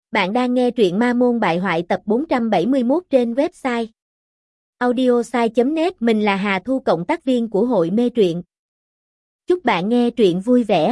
Bạn đang nghe truyện Ma Môn Bại Hoại tập 471 trên website audiosai.net. Mình là Hà Thu, cộng tác viên của hội mê truyện. Chúc bạn nghe truyện vui vẻ.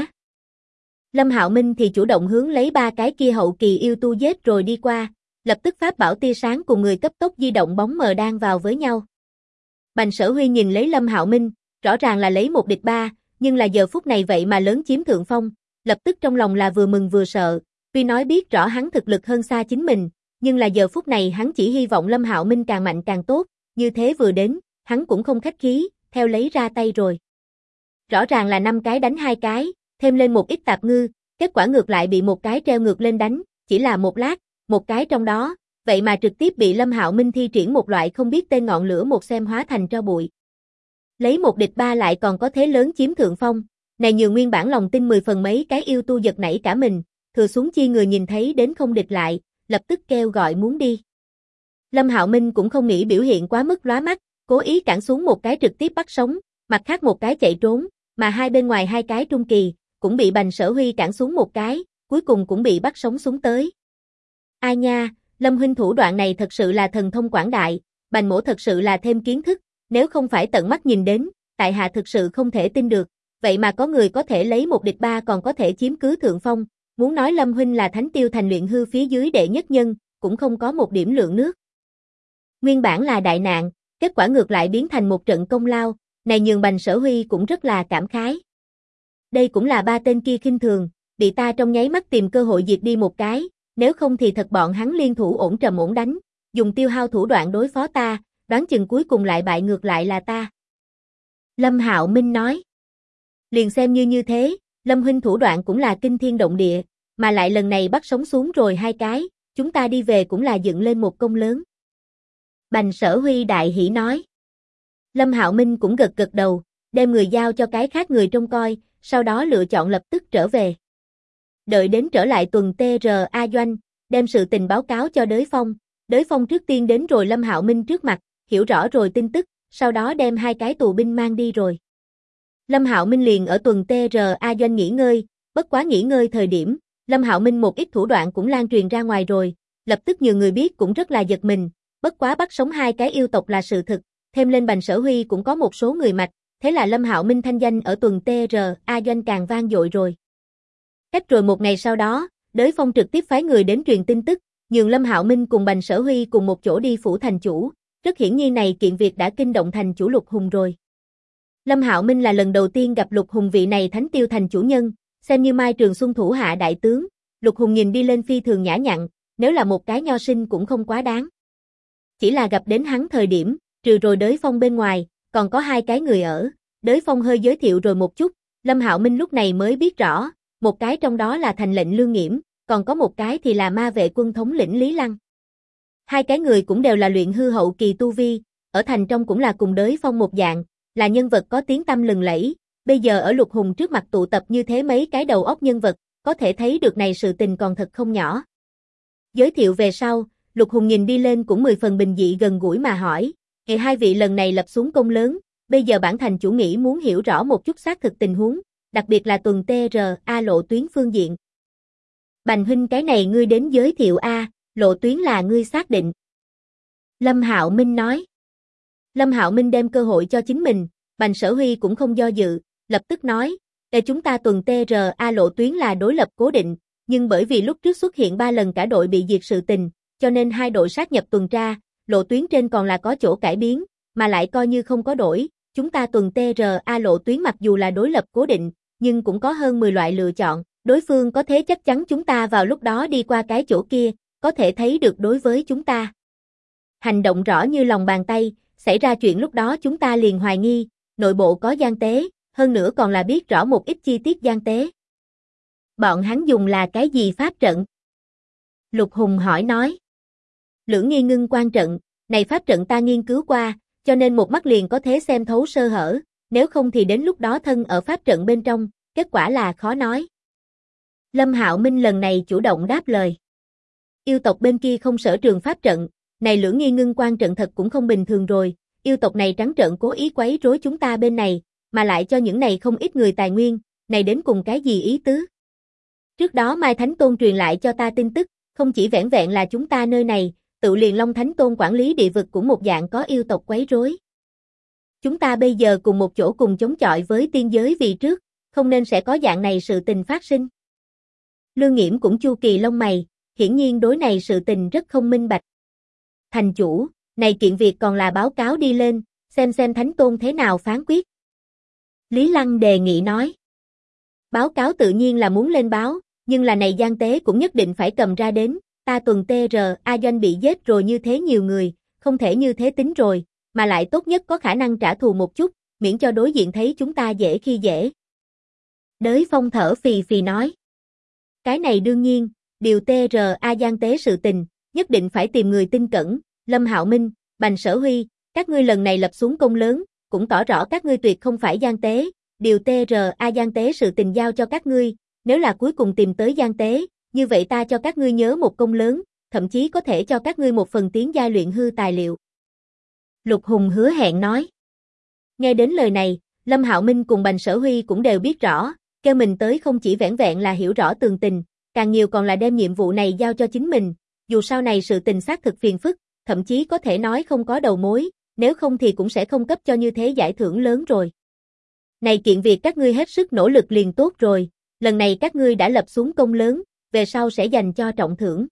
Lâm Hạo Minh thì chủ động hướng lấy ba cái kia hậu kỳ yêu tu giết rồi đi qua, lập tức pháp bảo tia sáng cùng người cấp tốc di động bóng mờ đang vào với nhau. Bành Sở Huy nhìn lấy Lâm Hạo Minh, rõ ràng là lấy một địch ba, nhưng là giờ phút này vậy mà lớn chiếm thượng phong, lập tức trong lòng là vừa mừng vừa sợ. Tuy nói biết rõ hắn thực lực hơn xa chính mình, nhưng là giờ phút này hắn chỉ hy vọng Lâm Hạo Minh càng mạnh càng tốt, như thế vừa đến, hắn cũng không khách khí, theo lấy ra tay rồi. Rõ ràng là 5 cái đánh 2 cái, thêm lên một ít tạp ngư, kết quả ngược lại bị một cái treo ngược lên đánh, chỉ là một lát, một cái trong đó, vậy mà trực tiếp bị Lâm Hạo Minh thi triển một loại không biết tên ngọn lửa một xem hóa thành tro bụi. Lấy một địch ba lại còn có thế lớn chiếm thượng phong, này nhường nguyên bản lòng tin 10 phần mấy cái yêu tu giật nảy cả mình. Thừa xuống chi người nhìn thấy đến không địch lại, lập tức kêu gọi muốn đi. Lâm Hạo Minh cũng không nghĩ biểu hiện quá mức lóa mắt, cố ý cản xuống một cái trực tiếp bắt sống, mặt khác một cái chạy trốn, mà hai bên ngoài hai cái trung kỳ, cũng bị Bành Sở Huy cản xuống một cái, cuối cùng cũng bị bắt sống xuống tới. Ai nha, Lâm huynh thủ đoạn này thật sự là thần thông quảng đại, Bành mỗ thật sự là thêm kiến thức, nếu không phải tận mắt nhìn đến, tại hạ thực sự không thể tin được, vậy mà có người có thể lấy một địch ba còn có thể chiếm cứ thượng phong. Muốn nói Lâm huynh là Thánh Tiêu Thành luyện hư phía dưới đệ nhất nhân, cũng không có một điểm lượng nước. Nguyên bản là đại nạn, kết quả ngược lại biến thành một trận công lao, này nhường Bành Sở Huy cũng rất là cảm khái. Đây cũng là ba tên kia khinh thường, bị ta trong nháy mắt tìm cơ hội diệt đi một cái, nếu không thì thật bọn hắn liên thủ ổn trầm ổn đánh, dùng tiêu hao thủ đoạn đối phó ta, đoán chừng cuối cùng lại bại ngược lại là ta. Lâm Hạo Minh nói. Liền xem như thế, Lâm huynh thủ đoạn cũng là kinh thiên động địa, mà lại lần này bắt sống xuống rồi 2 cái, chúng ta đi về cũng là dựng lên một công lớn. Bành Sở Huy đại hỉ nói. Lâm Hạo Minh cũng gật gật đầu, đem người giao cho cái khác người trông coi, sau đó lựa chọn lập tức trở về. Đợi đến trở lại tuần TRA doanh, đem sự tình báo cáo cho Đới Phong. Đới Phong trước tiên đến rồi Lâm Hạo Minh trước mặt, hiểu rõ rồi tin tức, sau đó đem 2 cái tù binh mang đi rồi. Lâm Hạo Minh liền ở tuần TRA doanh nghỉ ngơi, bất quá nghỉ ngơi thời điểm, Lâm Hạo Minh một ít thủ đoạn cũng lan truyền ra ngoài rồi, lập tức nhiều người biết cũng rất là giật mình, bất quá bắt sống 2 cái yêu tộc là sự thực, thêm lên Bành Sở Huy cũng có một số người mạch, thế là Lâm Hạo Minh thanh danh ở tuần TRA doanh càng vang dội rồi. Cách rồi một ngày sau đó, Đới Phong trực tiếp phái người đến truyền tin tức, nhường Lâm Hạo Minh cùng Bành Sở Huy cùng một chỗ đi phủ thành chủ, rất hiển nhiên này kiện việc đã kinh động thành chủ Lục Hùng rồi. Lâm Hạo Minh là lần đầu tiên gặp Lục Hùng vị này Thánh Tiêu Thành chủ nhân, xem như Mai Trường Xuân thủ hạ đại tướng, Lục Hùng nhìn đi lên phi thường nhã nhặn, nếu là một cái nho sinh cũng không quá đáng. Chỉ là gặp đến hắn thời điểm, trừ rồi Đới Phong bên ngoài, còn có 2 cái người ở, Đới Phong hơi giới thiệu rồi một chút, Lâm Hạo Minh lúc này mới biết rõ, một cái trong đó là thành lệnh Lương Nghiễm, còn có một cái thì là ma vệ quân thống lĩnh Lý Lăng. 2 cái người cũng đều là luyện hư hậu kỳ tu vi, ở thành trong cũng là cùng Đới Phong một dạng, là nhân vật có tiếng tăm lừng lẫy, bây giờ ở Lục Hùng trước mặt tụ tập như thế mấy cái đầu óc nhân vật, có thể thấy được này sự tình còn thật không nhỏ. Giới thiệu về sau, Lục Hùng nhìn đi lên cũng 10 phần bình dị gần gũi mà hỏi, hai vị lần này lập xuống công lớn, bây giờ bản thành chủ nghĩ muốn hiểu rõ một chút xác thực tình huống, đặc biệt là tuần TRA lộ tuyến phương diện. Bành huynh cái này ngươi đến giới thiệu a, lộ tuyến là ngươi xác định. Lâm Hạo Minh nói. Lâm Hạo Minh đem cơ hội cho chính mình, Bành Sở Huy cũng không do dự, lập tức nói, để chúng ta tuần TRA lộ tuyến là đối lập cố định, nhưng bởi vì lúc trước xuất hiện 3 lần cả đội bị diệt sự tình, cho nên 2 đội sát nhập tuần tra, lộ tuyến trên còn là có chỗ cải biến, mà lại coi như không có đổi, chúng ta tuần TRA lộ tuyến mặc dù là đối lập cố định, nhưng cũng có hơn 10 loại lựa chọn, đối phương có thế chắc chắn chúng ta vào lúc đó đi qua cái chỗ kia, có thể thấy được đối với chúng ta. Hành động rõ như lòng bàn tay, xảy ra chuyện lúc đó chúng ta liền hoài nghi, nội bộ có gian tế, hơn nữa còn là biết rõ một ít chi tiết gian tế. Bọn hắn dùng là cái gì pháp trận? Lục Hùng hỏi nói. Lưỡng nghi ngưng quan trận, này pháp trận ta nghiên cứu qua, cho nên một mắt liền có thể xem thấu sơ hở, nếu không thì đến lúc đó thân ở pháp trận bên trong, kết quả là khó nói. Lâm Hạo Minh lần này chủ động đáp lời. Yêu tộc bên kia không sở trường pháp trận, này lưỡng nghi ngưng quan trận thật cũng không bình thường rồi, yêu tộc này trắng trợn cố ý quấy rối chúng ta bên này, mà lại cho những này không ít người tài nguyên, này đến cùng cái gì ý tứ? Trước đó Mai Thánh Tôn truyền lại cho ta tin tức, không chỉ vẻn vẹn là chúng ta nơi này, tự liền Long Thánh Tôn quản lý địa vực cũng một dạng có yêu tộc quấy rối. Chúng ta bây giờ cùng một chỗ cùng chống chọi với tiên giới vì trước, không nên sẽ có dạng này sự tình phát sinh. Lương Nghiễm cũng chu kỳ lông mày, hiển nhiên đối này sự tình rất không minh bạch. Thành chủ, này kiện việc còn là báo cáo đi lên, xem Thánh Tôn thế nào phán quyết. Lý Lăng đề nghị nói. Báo cáo tự nhiên là muốn lên báo, nhưng là này gian tế cũng nhất định phải cầm ra đến, ta tuần TRA doanh bị giết rồi như thế nhiều người, không thể như thế tính rồi, mà lại tốt nhất có khả năng trả thù một chút, miễn cho đối diện thấy chúng ta dễ khi dễ. Đới Phong thở phì phì nói. Cái này đương nhiên, điều TRA gian tế sự tình, nhất định phải tìm người tin cẩn, Lâm Hạo Minh, Bành Sở Huy, các ngươi lần này lập xuống công lớn, cũng tỏ rõ các ngươi tuyệt không phải gian tế, điều TRA gian tế sự tình giao cho các ngươi, nếu là cuối cùng tìm tới gian tế, như vậy ta cho các ngươi nhớ một công lớn, thậm chí có thể cho các ngươi một phần tiến giai luyện hư tài liệu. Lục Hùng hứa hẹn nói. Nghe đến lời này, Lâm Hạo Minh cùng Bành Sở Huy cũng đều biết rõ, kêu mình tới không chỉ vẻn vẹn là hiểu rõ tường tình, càng nhiều còn là đem nhiệm vụ này giao cho chính mình, dù sau này sự tình xác thực phiền phức, thậm chí có thể nói không có đầu mối, nếu không thì cũng sẽ không cấp cho như thế giải thưởng lớn rồi. Này kiện việc các ngươi hết sức nỗ lực liền tốt rồi, lần này các ngươi đã lập xuống công lớn, về sau sẽ dành cho trọng thưởng.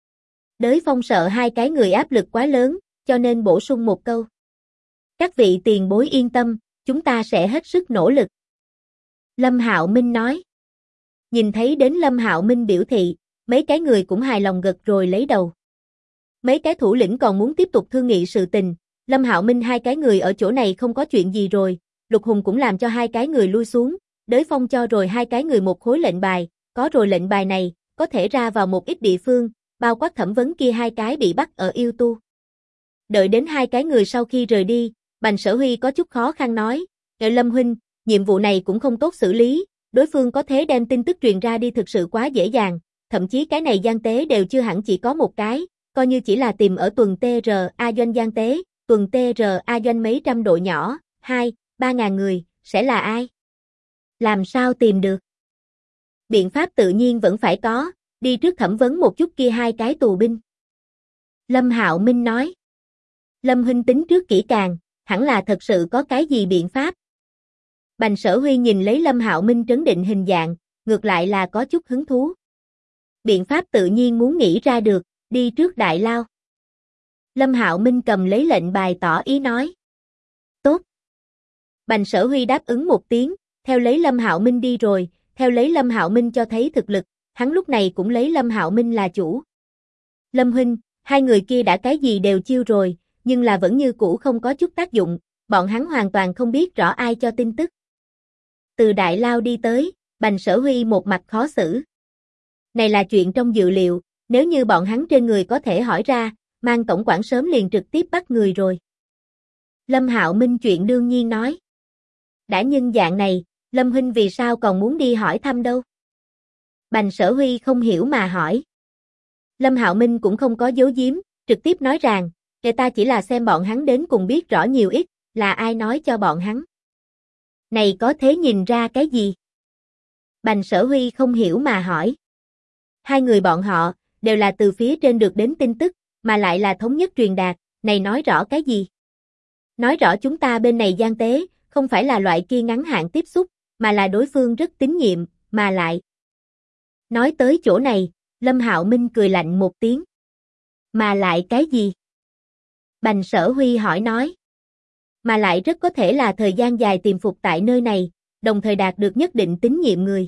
Đới Phong sợ hai cái người áp lực quá lớn, cho nên bổ sung một câu. Các vị tiền bối yên tâm, chúng ta sẽ hết sức nỗ lực. Lâm Hạo Minh nói. Nhìn thấy đến Lâm Hạo Minh biểu thị, mấy cái người cũng hài lòng gật rồi lấy đầu. Mấy cái thủ lĩnh còn muốn tiếp tục thương nghị sự tình, Lâm Hạo Minh hai cái người ở chỗ này không có chuyện gì rồi, Lục Hùng cũng làm cho hai cái người lui xuống, Đới Phong cho rồi hai cái người một khối lệnh bài, có rồi lệnh bài này, có thể ra vào một ít địa phương, bao quát thẩm vấn kia hai cái bị bắt ở yêu tu. Đợi đến hai cái người sau khi rời đi, Bành Sở Huy có chút khó khăn nói, Lâm huynh, nhiệm vụ này cũng không tốt xử lý, đối phương có thể đem tin tức truyền ra đi thực sự quá dễ dàng, thậm chí cái này gian tế đều chưa hẳn chỉ có một cái, coi như chỉ là tìm ở tuần TRA doanh gian tế, tuần TRA doanh mấy trăm đội nhỏ, 2-3 ngàn người, sẽ là ai? Làm sao tìm được? Biện pháp tự nhiên vẫn phải có, đi trước thẩm vấn một chút kia hai cái tù binh. Lâm Hạo Minh nói. Lâm huynh tính trước kỹ càng, hẳn là thật sự có cái gì biện pháp. Bành Sở Huy nhìn lấy Lâm Hạo Minh trấn định hình dạng, ngược lại là có chút hứng thú. Biện pháp tự nhiên muốn nghĩ ra được, đi trước đại lao. Lâm Hạo Minh cầm lấy lệnh bài tỏ ý nói. Tốt. Bành Sở Huy đáp ứng một tiếng, theo lấy Lâm Hạo Minh đi rồi, theo lấy Lâm Hạo Minh cho thấy thực lực, hắn lúc này cũng lấy Lâm Hạo Minh là chủ. Lâm huynh, hai người kia đã cái gì đều chiêu rồi, nhưng là vẫn như cũ không có chút tác dụng, bọn hắn hoàn toàn không biết rõ ai cho tin tức. Từ đại lao đi tới, Bành Sở Huy một mặt khó xử. Này là chuyện trong dự liệu, nếu như bọn hắn trên người có thể hỏi ra, mang tổng quản sớm liền trực tiếp bắt người rồi. Lâm Hạo Minh chuyện đương nhiên nói. Đã nhân dạng này, Lâm huynh vì sao còn muốn đi hỏi thăm đâu? Bành Sở Huy không hiểu mà hỏi. Lâm Hạo Minh cũng không có giấu giếm, trực tiếp nói rằng, người ta chỉ là xem bọn hắn đến cùng biết rõ nhiều ít, là ai nói cho bọn hắn. Này có thể nhìn ra cái gì? Bành Sở Huy không hiểu mà hỏi. Hai người bọn họ, đều là từ phía trên được đến tin tức, mà lại là thống nhất truyền đạt, này nói rõ cái gì? Nói rõ chúng ta bên này gian tế, không phải là loại kia ngắn hạn tiếp xúc, mà là đối phương rất tín nhiệm, mà lại. Nói tới chỗ này, Lâm Hạo Minh cười lạnh một tiếng. Mà lại cái gì? Bành Sở Huy hỏi nói. Mà lại rất có thể là thời gian dài tiềm phục tại nơi này, đồng thời đạt được nhất định tín nhiệm người.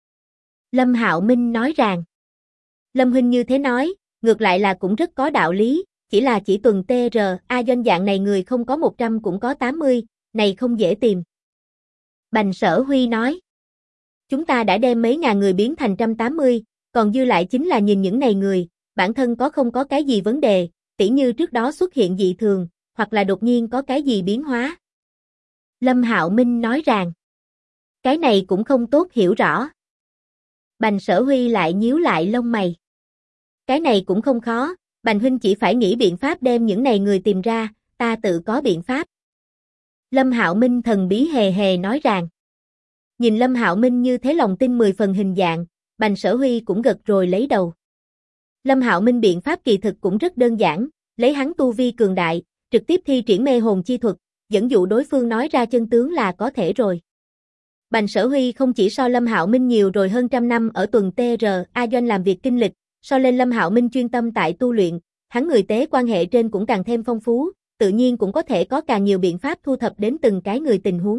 Lâm Hạo Minh nói rằng. Lâm huynh như thế nói, ngược lại là cũng rất có đạo lý, chỉ là chỉ tuần TRA doanh dạng này người không có 100 cũng có 80, này không dễ tìm. Bành Sở Huy nói. Chúng ta đã đem mấy ngàn người biến thành 180, còn dư lại chính là nhìn những này người, bản thân có không có cái gì vấn đề, tỉ như trước đó xuất hiện dị thường, hoặc là đột nhiên có cái gì biến hóa. Lâm Hạo Minh nói rằng. Cái này cũng không tốt hiểu rõ. Bành Sở Huy lại nhíu lại lông mày. Cái này cũng không khó, Bành huynh chỉ phải nghĩ biện pháp đem những này người tìm ra, ta tự có biện pháp. Lâm Hạo Minh thần bí hề hề nói rằng. Nhìn Lâm Hạo Minh như thế lòng tin 10 phần hình dạng, Bành Sở Huy cũng gật rồi lấy đầu. Lâm Hạo Minh biện pháp kỳ thực cũng rất đơn giản, lấy hắn tu vi cường đại, trực tiếp thi triển mê hồn chi thuật, dẫn dụ đối phương nói ra chân tướng là có thể rồi. Bành Sở Huy không chỉ so Lâm Hạo Minh nhiều rồi hơn trăm năm ở tuần TRA doanh làm việc kinh lịch, so lên Lâm Hạo Minh chuyên tâm tại tu luyện, hắn người tế quan hệ trên cũng càng thêm phong phú, tự nhiên cũng có thể có càng nhiều biện pháp thu thập đến từng cái người tình huống.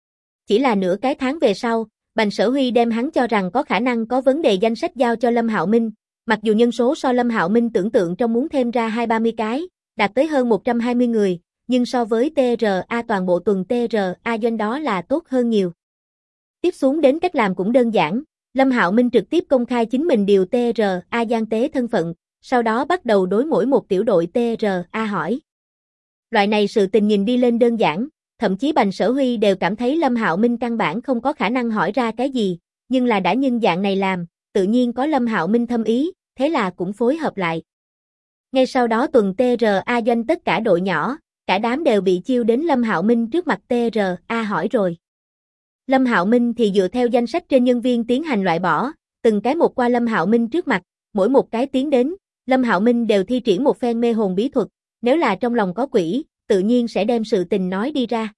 Chỉ là nửa cái tháng về sau, Bành Sở Huy đem hắn cho rằng có khả năng có vấn đề danh sách giao cho Lâm Hạo Minh, mặc dù nhân số so Lâm Hạo Minh tưởng tượng trong muốn thêm ra 20-30 cái, đạt tới hơn 120 người, nhưng so với TRA toàn bộ tuần TRA doanh đó là tốt hơn nhiều. Tiếp xuống đến cách làm cũng đơn giản, Lâm Hạo Minh trực tiếp công khai chính mình điều TRA gian tế thân phận, sau đó bắt đầu đối mỗi một tiểu đội TRA hỏi. Loại này sự tình nhìn đi lên đơn giản, thậm chí Bành Sở Huy đều cảm thấy Lâm Hạo Minh căn bản không có khả năng hỏi ra cái gì, nhưng là đã nhân dạng này làm, tự nhiên có Lâm Hạo Minh thâm ý, thế là cũng phối hợp lại. Ngay sau đó tuần TRA doanh tất cả đội nhỏ, cả đám đều bị chiêu đến Lâm Hạo Minh trước mặt TRA hỏi rồi. Lâm Hạo Minh thì dựa theo danh sách trên nhân viên tiến hành loại bỏ, từng cái một qua Lâm Hạo Minh trước mặt, mỗi một cái tiến đến, Lâm Hạo Minh đều thi triển một phen mê hồn bí thuật, nếu là trong lòng có quỷ, tự nhiên sẽ đem sự tình nói đi ra.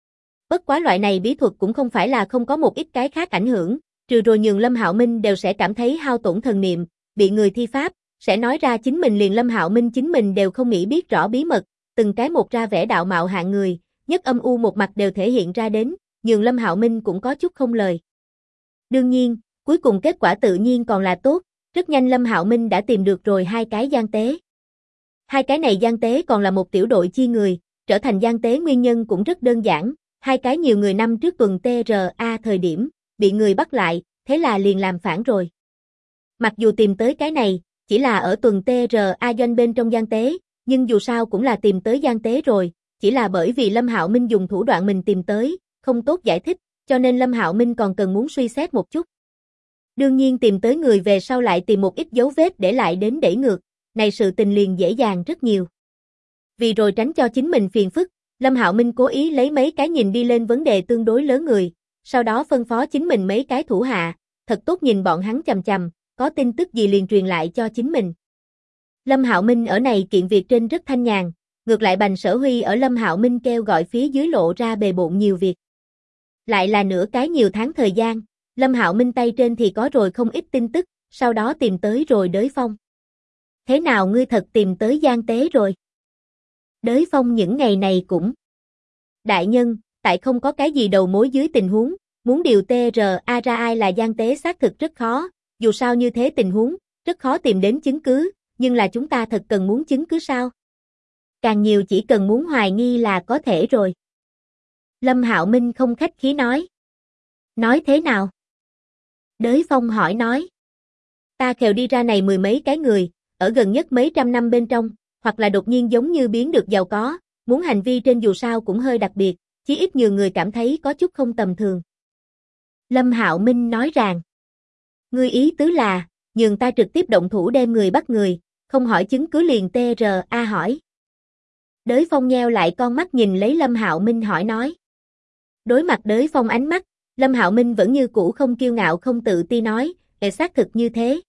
Bất quá loại này bí thuật cũng không phải là không có một ít cái khác ảnh hưởng, trừ rồi nhường Lâm Hạo Minh đều sẽ cảm thấy hao tổn thần niệm, bị người thi pháp, sẽ nói ra chính mình liền Lâm Hạo Minh chính mình đều không nghĩ biết rõ bí mật, từng cái một ra vẻ đạo mạo hạng người, nhất âm u một mặt đều thể hiện ra đến, nhường Lâm Hạo Minh cũng có chút không lời. Đương nhiên, cuối cùng kết quả tự nhiên còn là tốt, rất nhanh Lâm Hạo Minh đã tìm được rồi hai cái gian tế. Hai cái này gian tế còn là một tiểu đội chi người, trở thành gian tế nguyên nhân cũng rất đơn giản, hai cái nhiều người năm trước tuần TRA thời điểm, bị người bắt lại, thế là liền làm phản rồi. Mặc dù tìm tới cái này, chỉ là ở tuần TRA doanh bên trong gian tế, nhưng dù sao cũng là tìm tới gian tế rồi, chỉ là bởi vì Lâm Hạo Minh dùng thủ đoạn mình tìm tới, không tốt giải thích, cho nên Lâm Hạo Minh còn cần muốn suy xét một chút. Đương nhiên tìm tới người về sau lại tìm một ít dấu vết để lại đến đẩy ngược, này sự tình liền dễ dàng rất nhiều. Vì rồi tránh cho chính mình phiền phức, Lâm Hạo Minh cố ý lấy mấy cái nhìn đi lên vấn đề tương đối lớn người, sau đó phân phó chính mình mấy cái thủ hạ, thật tốt nhìn bọn hắn chằm chằm, có tin tức gì liền truyền lại cho chính mình. Lâm Hạo Minh ở này kiện việc trên rất thanh nhàn, ngược lại Bành Sở Huy ở Lâm Hạo Minh kêu gọi phía dưới lộ ra bề bộn nhiều việc. Lại là nửa cái nhiều tháng thời gian, Lâm Hạo Minh tay trên thì có rồi không ít tin tức, sau đó tìm tới rồi Đới Phong. Thế nào ngươi thật tìm tới gian tế rồi? Đới Phong những ngày này cũng. Đại nhân, tại không có cái gì đầu mối dưới tình huống, muốn điều TRA ra ai là gian tế xác thực rất khó, dù sao như thế tình huống, rất khó tìm đến chứng cứ, nhưng là chúng ta thật cần muốn chứng cứ sao? Càng nhiều chỉ cần muốn hoài nghi là có thể rồi. Lâm Hạo Minh không khách khí nói. Nói thế nào? Đới Phong hỏi nói. Ta khều đi ra này mười mấy cái người, ở gần nhất mấy trăm năm bên trong, hoặc là đột nhiên giống như biến được giàu có, muốn hành vi trên dù sao cũng hơi đặc biệt, chí ít nhiều người cảm thấy có chút không tầm thường. Lâm Hạo Minh nói rằng, ngươi ý tứ là, nhường ta trực tiếp động thủ đem người bắt người, không hỏi chứng cứ liền TRA hỏi. Đới Phong nheo lại con mắt nhìn lấy Lâm Hạo Minh hỏi nói. Đối mặt Đới Phong ánh mắt, Lâm Hạo Minh vẫn như cũ không kiêu ngạo không tự ti nói, xác thực như thế.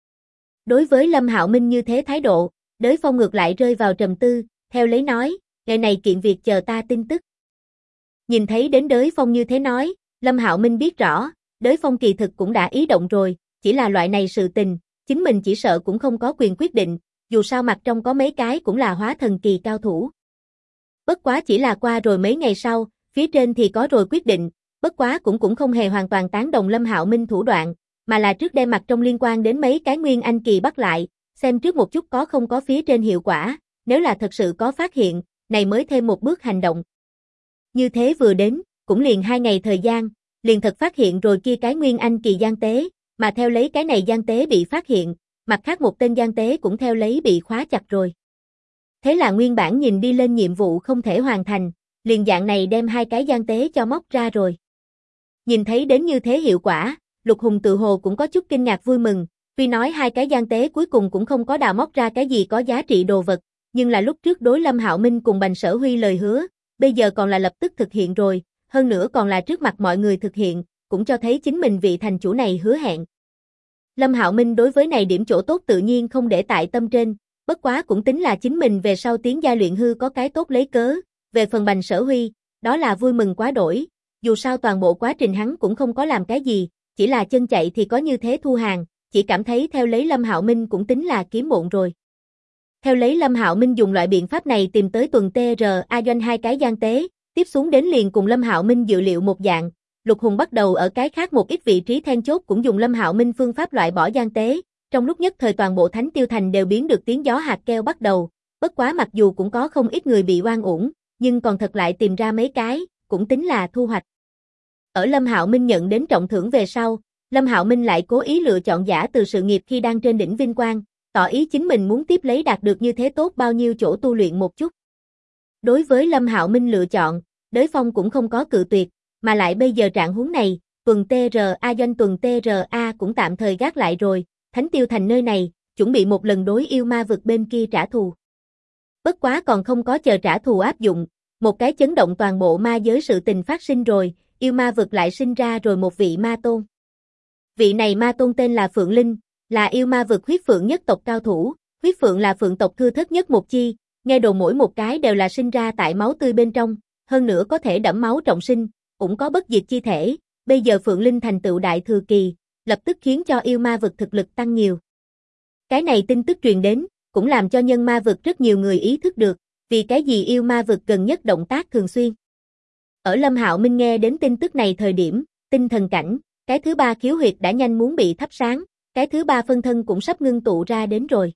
Đối với Lâm Hạo Minh như thế thái độ, Đới Phong ngược lại rơi vào trầm tư, theo lấy nói, ngày này kiện việc chờ ta tin tức. Nhìn thấy đến Đới Phong như thế nói, Lâm Hạo Minh biết rõ, Đới Phong kỳ thực cũng đã ý động rồi, chỉ là loại này sự tình, chính mình chỉ sợ cũng không có quyền quyết định, dù sao mặt trong có mấy cái cũng là hóa thần kỳ cao thủ. Bất quá chỉ là qua rồi mấy ngày sau, phía trên thì có rồi quyết định, bất quá cũng không hề hoàn toàn tán đồng Lâm Hạo Minh thủ đoạn, mà là trước đem mặt trong liên quan đến mấy cái nguyên anh kỳ bắt lại, xem trước một chút có không có phía trên hiệu quả, nếu là thật sự có phát hiện, này mới thêm một bước hành động. Như thế vừa đến, cũng liền 2 ngày thời gian, liền thật phát hiện rồi kia cái nguyên anh kỳ gian tế, mà theo lấy cái này gian tế bị phát hiện, mặt khác một tên gian tế cũng theo lấy bị khóa chặt rồi. Thế là nguyên bản nhìn đi lên nhiệm vụ không thể hoàn thành, liền dạng này đem 2 cái gian tế cho móc ra rồi. Nhìn thấy đến như thế hiệu quả, Lục Hùng tự hồ cũng có chút kinh ngạc vui mừng, tuy nói 2 cái gian tế cuối cùng cũng không có đào móc ra cái gì có giá trị đồ vật, nhưng là lúc trước đối Lâm Hạo Minh cùng Bành Sở Huy lời hứa, bây giờ còn là lập tức thực hiện rồi, hơn nữa còn là trước mặt mọi người thực hiện, cũng cho thấy chính mình vị thành chủ này hứa hẹn. Lâm Hạo Minh đối với này điểm chỗ tốt tự nhiên không để tại tâm trên, bất quá cũng tính là chính mình về sau tiến gia luyện hư có cái tốt lấy cớ, về phần Bành Sở Huy, đó là vui mừng quá đổi, dù sao toàn bộ quá trình hắn cũng không có làm cái gì, chỉ là chân chạy thì có như thế thu hàng, chỉ cảm thấy theo lấy Lâm Hạo Minh cũng tính là kiếm bộn rồi. Theo lấy Lâm Hạo Minh dùng loại biện pháp này tìm tới tuần TRA doanh hai cái gian tế, tiếp xuống đến liền cùng Lâm Hạo Minh dự liệu một dạng, Lục Hùng bắt đầu ở cái khác một ít vị trí then chốt cũng dùng Lâm Hạo Minh phương pháp loại bỏ gian tế, trong lúc nhất thời toàn bộ Thánh Tiêu Thành đều biến được tiếng gió hạt keo bắt đầu, bất quá mặc dù cũng có không ít người bị oan uổng, nhưng còn thật lại tìm ra mấy cái, cũng tính là thu hoạch. Ở Lâm Hạo Minh nhận đến trọng thưởng về sau, Lâm Hạo Minh lại cố ý lựa chọn giả từ sự nghiệp khi đang trên đỉnh vinh quang, tỏ ý chính mình muốn tiếp lấy đạt được như thế tốt bao nhiêu chỗ tu luyện một chút. Đối với Lâm Hạo Minh lựa chọn, Đới Phong cũng không có cự tuyệt, mà lại bây giờ trạng huống này, tuần TRA doanh tuần TRA cũng tạm thời gác lại rồi, Thánh Tiêu Thành nơi này, chuẩn bị một lần đối yêu ma vực bên kia trả thù. Bất quá còn không có chờ trả thù áp dụng, một cái chấn động toàn bộ ma giới sự tình phát sinh rồi, yêu ma vực lại sinh ra rồi một vị ma tôn. Vị này ma tôn tên là Phượng Linh, là yêu ma vực huyết phượng nhất tộc cao thủ, huyết phượng là phượng tộc thưa thớt nhất một chi, nghe đồn mỗi một cái đều là sinh ra tại máu tươi bên trong, hơn nữa có thể đẫm máu trọng sinh, cũng có bất diệt chi thể, bây giờ Phượng Linh thành tựu đại thừa kỳ, lập tức khiến cho yêu ma vực thực lực tăng nhiều. Cái này tin tức truyền đến, cũng làm cho nhân ma vực rất nhiều người ý thức được, vì cái gì yêu ma vực gần nhất động tác thường xuyên. Ở Lâm Hạo Minh nghe đến tin tức này thời điểm, tinh thần cảnh, cái thứ ba khiếu huyệt đã nhanh muốn bị thắp sáng, cái thứ ba phân thân cũng sắp ngưng tụ ra đến rồi.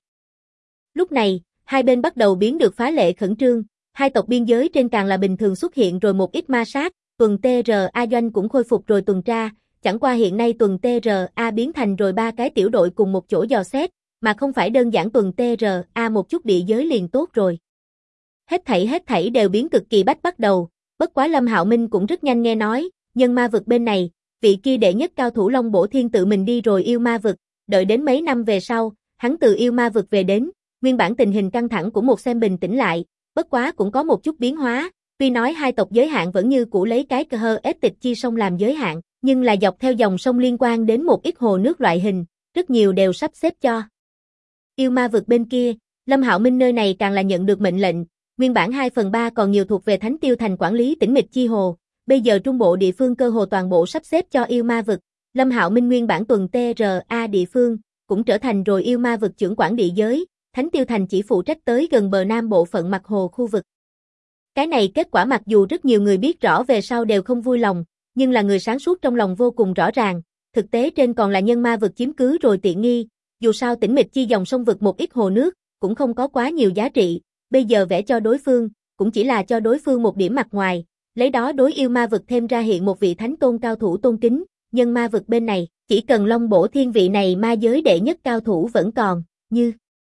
Lúc này, hai bên bắt đầu biến được phá lệ khẩn trương, hai tộc biên giới trên càng là bình thường xuất hiện rồi một ít ma sát, tuần TRA doanh cũng khôi phục rồi tuần tra, chẳng qua hiện nay tuần TRA biến thành rồi ba cái tiểu đội cùng một chỗ dò xét, mà không phải đơn giản tuần TRA một chút địa giới liền tốt rồi. Hết thảy đều biến cực kỳ bách bắt đầu, bất quá Lâm Hạo Minh cũng rất nhanh nghe nói, nhân ma vực bên này, vị kia đệ nhất cao thủ Long Bổ Thiên tự mình đi rồi yêu ma vực, đợi đến mấy năm về sau, hắn từ yêu ma vực về đến, nguyên bản tình hình căng thẳng của một xem bình tĩnh lại, bất quá cũng có một chút biến hóa, tuy nói hai tộc giới hạn vẫn như cũ lấy cái cơ ết tịch chi sông làm giới hạn, nhưng là dọc theo dòng sông liên quan đến một ít hồ nước loại hình, rất nhiều đều sắp xếp cho. Yêu ma vực bên kia, Lâm Hạo Minh nơi này càng là nhận được mệnh lệnh, nguyên bản 2/3 còn nhiều thuộc về Thánh Tiêu Thành quản lý tĩnh mịch chi hồ, bây giờ trung bộ địa phương cơ hồ toàn bộ sắp xếp cho yêu ma vực, Lâm Hạo Minh nguyên bản tuần TRA địa phương, cũng trở thành rồi yêu ma vực trưởng quản địa giới, Thánh Tiêu Thành chỉ phụ trách tới gần bờ nam bộ phận mặt hồ khu vực. Cái này kết quả mặc dù rất nhiều người biết rõ về sau đều không vui lòng, nhưng là người sáng suốt trong lòng vô cùng rõ ràng, thực tế trên còn là nhân ma vực chiếm cứ rồi tiện nghi, dù sao tĩnh mịch chi dòng sông vực một ít hồ nước, cũng không có quá nhiều giá trị, bây giờ vẽ cho đối phương, cũng chỉ là cho đối phương một điểm mặt ngoài, lấy đó đối yêu ma vực thêm ra hiện một vị thánh tôn cao thủ tôn kính, nhân ma vực bên này, chỉ cần Long Bổ Thiên vị này ma giới đệ nhất cao thủ vẫn còn, như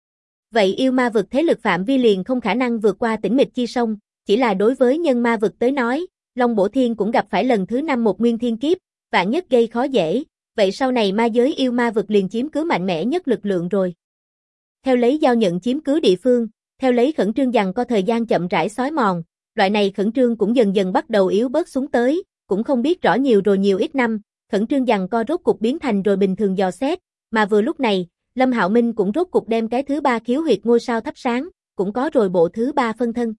vậy yêu ma vực thế lực phạm vi liền không khả năng vượt qua tĩnh mịch chi sông, chỉ là đối với nhân ma vực tới nói, Long Bổ Thiên cũng gặp phải lần thứ 5 một nguyên thiên kiếp, vạn nhất gây khó dễ, vậy sau này ma giới yêu ma vực liền chiếm cứ mạnh mẽ nhất lực lượng rồi. Theo lấy giao nhận chiếm cứ địa phương, theo lấy khẩn trương rằng có thời gian chậm rãi xói mòn, loại này khẩn trương cũng dần dần bắt đầu yếu bớt xuống tới, cũng không biết rõ nhiều rồi nhiều ít năm, khẩn trương rằng co rốt cục biến thành rồi bình thường dò xét, mà vừa lúc này, Lâm Hạo Minh cũng rốt cục đem cái thứ ba khiếu huyệt ngôi sao thắp sáng, cũng có rồi bộ thứ ba phân thân.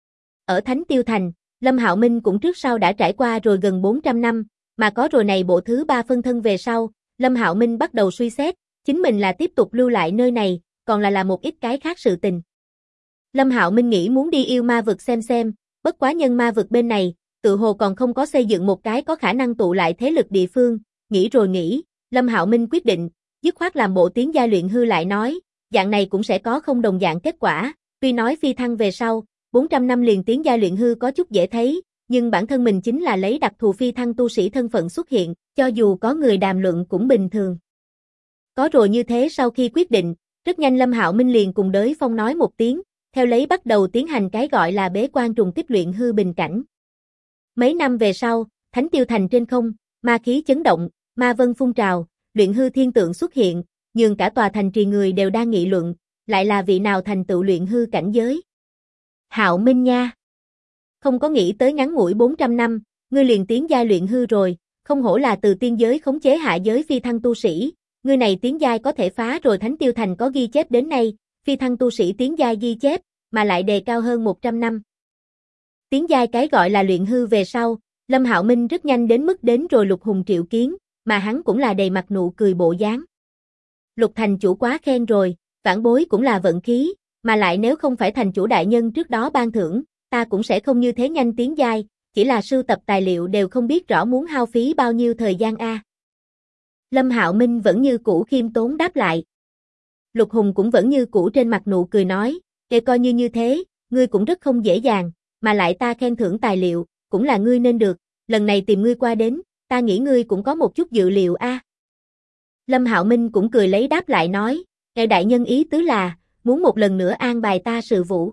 Ở Thánh Tiêu Thành, Lâm Hạo Minh cũng trước sau đã trải qua rồi gần 400 năm, mà có rồi này bộ thứ ba phân thân về sau, Lâm Hạo Minh bắt đầu suy xét, chính mình là tiếp tục lưu lại nơi này, còn là một ít cái khác sự tình. Lâm Hạo Minh nghĩ muốn đi yêu ma vực xem, bất quá nhân ma vực bên này, tự hồ còn không có xây dựng một cái có khả năng tụ lại thế lực địa phương, nghĩ rồi nghĩ, Lâm Hạo Minh quyết định, dứt khoát làm bộ tiến giai luyện hư lại nói, dạng này cũng sẽ có không đồng dạng kết quả, tuy nói phi thăng về sau, 400 năm liền tiến giai luyện hư có chút dễ thấy, nhưng bản thân mình chính là lấy đặc thù phi thăng tu sĩ thân phận xuất hiện, cho dù có người đàm luận cũng bình thường. Có rồi như thế sau khi quyết định, rất nhanh Lâm Hạo Minh liền cùng Đới Phong nói một tiếng, theo lấy bắt đầu tiến hành cái gọi là bế quan trùng kích luyện hư bình cảnh. Mấy năm về sau, Thánh Tiêu Thành trên không, ma khí chấn động, ma vân phun trào, luyện hư thiên tượng xuất hiện, nhường cả tòa thành trì người đều đang nghị luận, lại là vị nào thành tựu luyện hư cảnh giới. Hạo Minh nha! Không có nghĩ tới ngắn ngủi 400 năm, ngươi liền tiến giai luyện hư rồi, không hổ là từ tiên giới khống chế hạ giới phi thăng tu sĩ, ngươi này tiến giai có thể phá rồi Thánh Tiêu Thành có ghi chép đến nay, phi thăng tu sĩ tiến giai ghi chép, mà lại đề cao hơn 100 năm. Tiến giai cái gọi là luyện hư về sau, Lâm Hạo Minh rất nhanh đến mức đến rồi Lục Hùng triệu kiến, mà hắn cũng là đầy mặt nụ cười bộ dáng. Lục thành chủ quá khen rồi, vãn bối cũng là vận khí, mà lại nếu không phải thành chủ đại nhân trước đó ban thưởng, ta cũng sẽ không như thế nhanh tiến giai, chỉ là sưu tập tài liệu đều không biết rõ muốn hao phí bao nhiêu thời gian a. Lâm Hạo Minh vẫn như cũ khiêm tốn đáp lại. Lục Hùng cũng vẫn như cũ trên mặt nụ cười nói, kể coi như thế, ngươi cũng rất không dễ dàng, mà lại ta khen thưởng tài liệu, cũng là ngươi nên được, lần này tìm ngươi qua đến, ta nghĩ ngươi cũng có một chút dự liệu a. Lâm Hạo Minh cũng cười lấy đáp lại nói, đại nhân ý tứ là, muốn một lần nữa an bài ta sự vụ.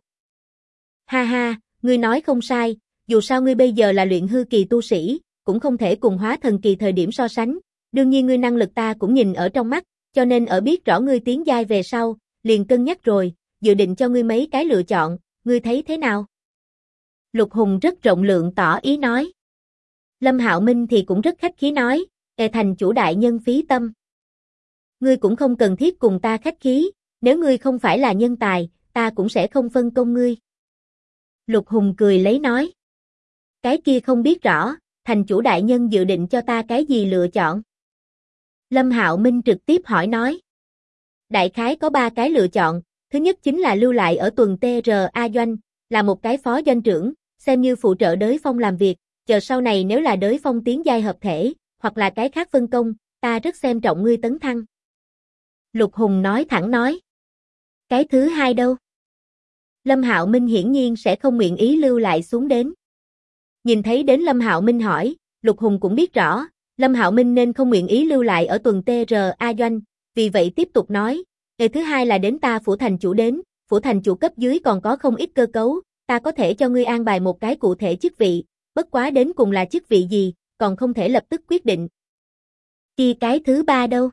Ha ha, ngươi nói không sai, dù sao ngươi bây giờ là luyện hư kỳ tu sĩ, cũng không thể cùng hóa thần kỳ thời điểm so sánh, đương nhiên ngươi năng lực ta cũng nhìn ở trong mắt, cho nên ở biết rõ ngươi tiến giai về sau, liền cân nhắc rồi, dự định cho ngươi mấy cái lựa chọn, ngươi thấy thế nào? Lục Hùng rất rộng lượng tỏ ý nói. Lâm Hạo Minh thì cũng rất khách khí nói, thành chủ đại nhân phí tâm. Ngươi cũng không cần thiết cùng ta khách khí, nếu ngươi không phải là nhân tài, ta cũng sẽ không phân công ngươi. Lục Hùng cười lấy nói. Cái kia không biết rõ, thành chủ đại nhân dự định cho ta cái gì lựa chọn? Lâm Hạo Minh trực tiếp hỏi nói. Đại khái có 3 cái lựa chọn, thứ nhất chính là lưu lại ở tuần TRA doanh, là một cái phó doanh trưởng, xem như phụ trợ đới phong làm việc, chờ sau này nếu là đới phong tiến giai hợp thể, hoặc là cái khác phân công, ta rất xem trọng ngươi tấn thăng. Lục Hùng nói thẳng nói. Cái thứ hai đâu? Lâm Hạo Minh hiển nhiên sẽ không nguyện ý lưu lại xuống đến. Nhìn thấy đến Lâm Hạo Minh hỏi, Lục Hùng cũng biết rõ, Lâm Hạo Minh nên không nguyện ý lưu lại ở tuần TRA doanh, vì vậy tiếp tục nói, thứ hai là đến ta phủ thành chủ đến, phủ thành chủ cấp dưới còn có không ít cơ cấu, ta có thể cho ngươi an bài một cái cụ thể chức vị, bất quá đến cùng là chức vị gì, còn không thể lập tức quyết định. Kia cái thứ ba đâu?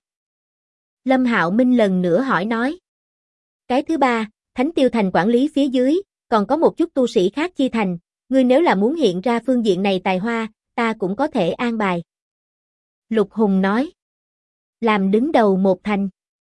Lâm Hạo Minh lần nữa hỏi nói. Cái thứ ba, Thánh Tiêu Thành quản lý phía dưới, còn có một chút tu sĩ khác chi thành, ngươi nếu là muốn hiện ra phương diện này tài hoa, ta cũng có thể an bài. Lục Hùng nói. Làm đứng đầu một thành.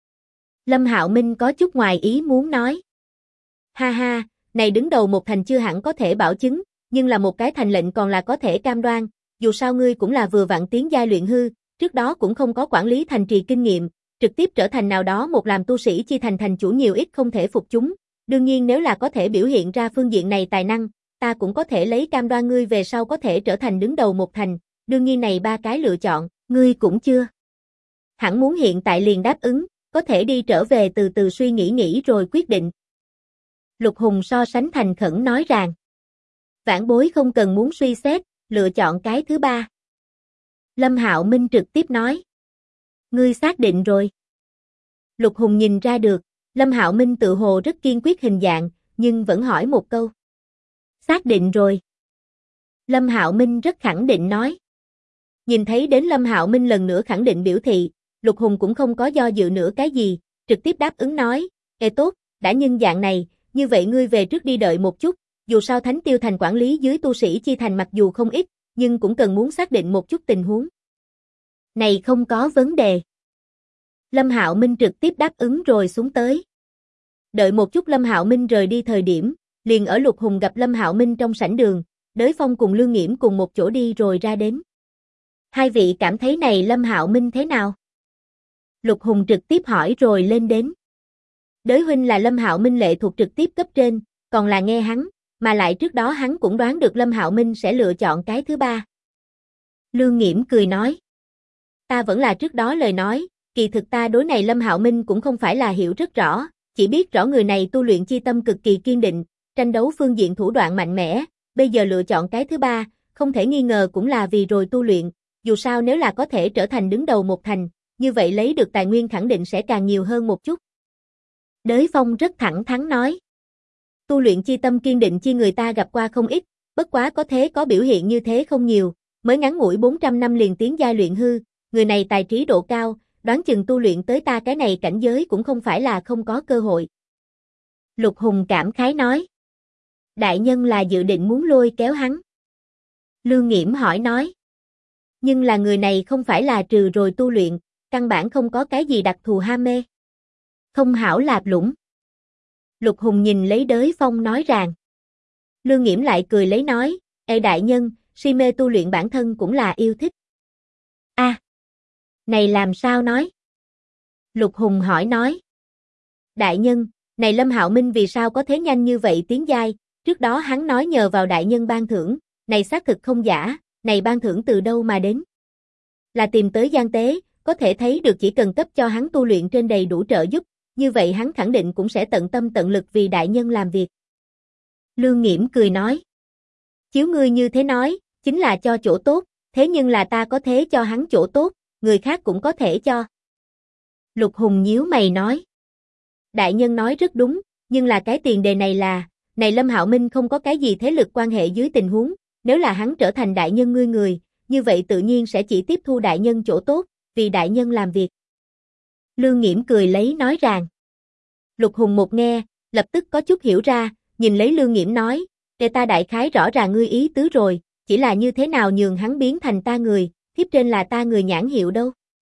Lâm Hạo Minh có chút ngoài ý muốn nói. Ha ha, này đứng đầu một thành chưa hẳn có thể bảo chứng, nhưng là một cái thành lệnh còn là có thể cam đoan, dù sao ngươi cũng là vừa vặn tiến giai luyện hư, trước đó cũng không có quản lý thành trì kinh nghiệm, trực tiếp trở thành nào đó một làm tu sĩ chi thành thành chủ nhiều ít không thể phục chúng, đương nhiên nếu là có thể biểu hiện ra phương diện này tài năng, ta cũng có thể lấy cam đoan ngươi về sau có thể trở thành đứng đầu một thành, đương nhiên này 3 cái lựa chọn, ngươi cũng chưa. Hẳn muốn hiện tại liền đáp ứng, có thể đi trở về từ từ suy nghĩ rồi quyết định. Lục Hùng so sánh thành khẩn nói rằng, vãn bối không cần muốn suy xét, lựa chọn cái thứ ba. Lâm Hạo Minh trực tiếp nói, ngươi xác định rồi. Lục Hùng nhìn ra được, Lâm Hạo Minh tự hồ rất kiên quyết hình dạng, nhưng vẫn hỏi một câu. Xác định rồi. Lâm Hạo Minh rất khẳng định nói. Nhìn thấy đến Lâm Hạo Minh lần nữa khẳng định biểu thị, Lục Hùng cũng không có do dự nữa cái gì, trực tiếp đáp ứng nói, tốt, đã nhân dạng này, như vậy ngươi về trước đi đợi một chút, dù sao Thánh Tiêu Thành quản lý dưới tu sĩ chi thành mặc dù không ít, nhưng cũng cần muốn xác định một chút tình huống. Này không có vấn đề. Lâm Hạo Minh trực tiếp đáp ứng rồi xuống tới. Đợi một chút Lâm Hạo Minh rời đi thời điểm, liền ở Lục Hùng gặp Lâm Hạo Minh trong sảnh đường, Đới Phong cùng Lương Nghiễm cùng một chỗ đi rồi ra đến. Hai vị cảm thấy này Lâm Hạo Minh thế nào? Lục Hùng trực tiếp hỏi rồi lên đến. Đới huynh là Lâm Hạo Minh lệ thuộc trực tiếp cấp trên, còn là nghe hắn, mà lại trước đó hắn cũng đoán được Lâm Hạo Minh sẽ lựa chọn cái thứ ba. Lương Nghiễm cười nói. Ta vẫn là trước đó lời nói, kỳ thực ta đối này Lâm Hạo Minh cũng không phải là hiểu rất rõ, chỉ biết rõ người này tu luyện chi tâm cực kỳ kiên định, tranh đấu phương diện thủ đoạn mạnh mẽ, bây giờ lựa chọn cái thứ ba, không thể nghi ngờ cũng là vì rồi tu luyện, dù sao nếu là có thể trở thành đứng đầu một thành, như vậy lấy được tài nguyên khẳng định sẽ càng nhiều hơn một chút. Đới Phong rất thẳng thắn nói. Tu luyện chi tâm kiên định chi người ta gặp qua không ít, bất quá có thế có biểu hiện như thế không nhiều, mới ngắn ngủi 400 năm liền tiến giai luyện hư, người này tài trí độ cao, đoán chừng tu luyện tới ta cái này cảnh giới cũng không phải là không có cơ hội. Lục Hùng cảm khái nói. Đại nhân là dự định muốn lôi kéo hắn. Lương Nghiễm hỏi nói. Nhưng là người này không phải là trừ rồi tu luyện, căn bản không có cái gì đặc thù ham mê. Không hảo lạp lũng. Lục Hùng nhìn lấy Đới Phong nói rằng. Lương Nghiễm lại cười lấy nói, ê đại nhân, si mê tu luyện bản thân cũng là yêu thích. A, này làm sao nói? Lục Hùng hỏi nói. Đại nhân, này Lâm Hạo Minh vì sao có thế nhanh như vậy tiến giai, trước đó hắn nói nhờ vào đại nhân ban thưởng, này xác thực không giả, này ban thưởng từ đâu mà đến? Là tìm tới Giang Tế, có thể thấy được chỉ cần cấp cho hắn tu luyện trên đầy đủ trợ giúp, như vậy hắn khẳng định cũng sẽ tận tâm tận lực vì đại nhân làm việc. Lương Nghiễm cười nói. Chiếu ngươi như thế nói, chính là cho chỗ tốt, thế nhưng là ta có thế cho hắn chỗ tốt, người khác cũng có thể cho. Lục Hùng nhíu mày nói. Đại nhân nói rất đúng, nhưng là cái tiền đề này là, này Lâm Hạo Minh không có cái gì thế lực quan hệ dưới tình huống, nếu là hắn trở thành đại nhân ngươi người, như vậy tự nhiên sẽ chỉ tiếp thu đại nhân chỗ tốt, vì đại nhân làm việc. Lương Nghiễm cười lấy nói rằng. Lục Hùng một nghe, lập tức có chút hiểu ra, nhìn lấy Lương Nghiễm nói, để ta đại khái rõ ràng ngươi ý tứ rồi, chỉ là như thế nào nhường hắn biến thành ta người, thiếp trên là ta người nhãn hiệu đâu.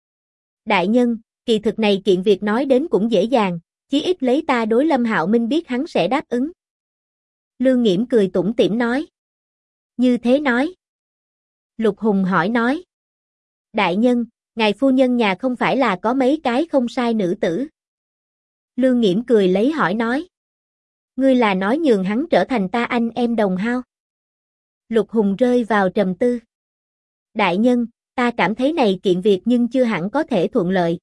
Đại nhân, kỳ thực này kiện việc nói đến cũng dễ dàng, chí ít lấy ta đối Lâm Hạo Minh biết hắn sẽ đáp ứng. Lương Nghiễm cười tủm tỉm nói. Như thế nói. Lục Hùng hỏi nói. Đại nhân, ngài phu nhân nhà không phải là có mấy cái không sai nữ tử. Lương Nghiễm cười lấy hỏi nói. Ngươi là nói nhường hắn trở thành ta anh em đồng hao. Lục Hùng rơi vào trầm tư. Đại nhân, ta cảm thấy này kiện việc nhưng chưa hẳn có thể thuận lợi.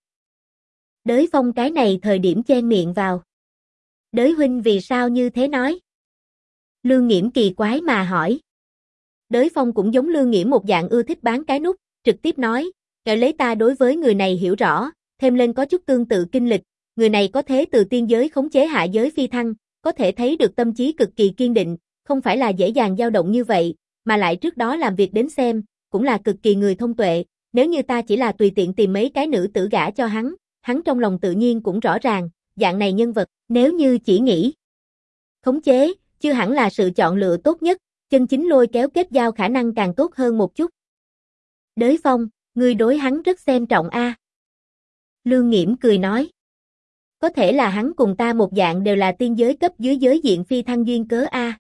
Đới Phong cái này thời điểm chen miệng vào. Đới huynh vì sao như thế nói? Lương Nghiễm kỳ quái mà hỏi. Đới Phong cũng giống Lương Nghiễm một dạng ưa thích bán cái nút, trực tiếp nói, kể lấy ta đối với người này hiểu rõ, thêm lên có chút tương tự kinh lịch, người này có thế từ tiên giới khống chế hạ giới phi thăng, có thể thấy được tâm trí cực kỳ kiên định, không phải là dễ dàng dao động như vậy, mà lại trước đó làm việc đến xem, cũng là cực kỳ người thông tuệ, nếu như ta chỉ là tùy tiện tìm mấy cái nữ tử gả cho hắn trong lòng tự nhiên cũng rõ ràng, dạng này nhân vật, nếu như chỉ nghĩ khống chế, chưa hẳn là sự chọn lựa tốt nhất, chân chính lôi kéo kết giao khả năng càng tốt hơn một chút. Đới Phong, ngươi đối hắn rất xem trọng a. Lương Nghiễm cười nói. Có thể là hắn cùng ta một dạng đều là tiên giới cấp dưới giới diện phi thăng duyên cớ a.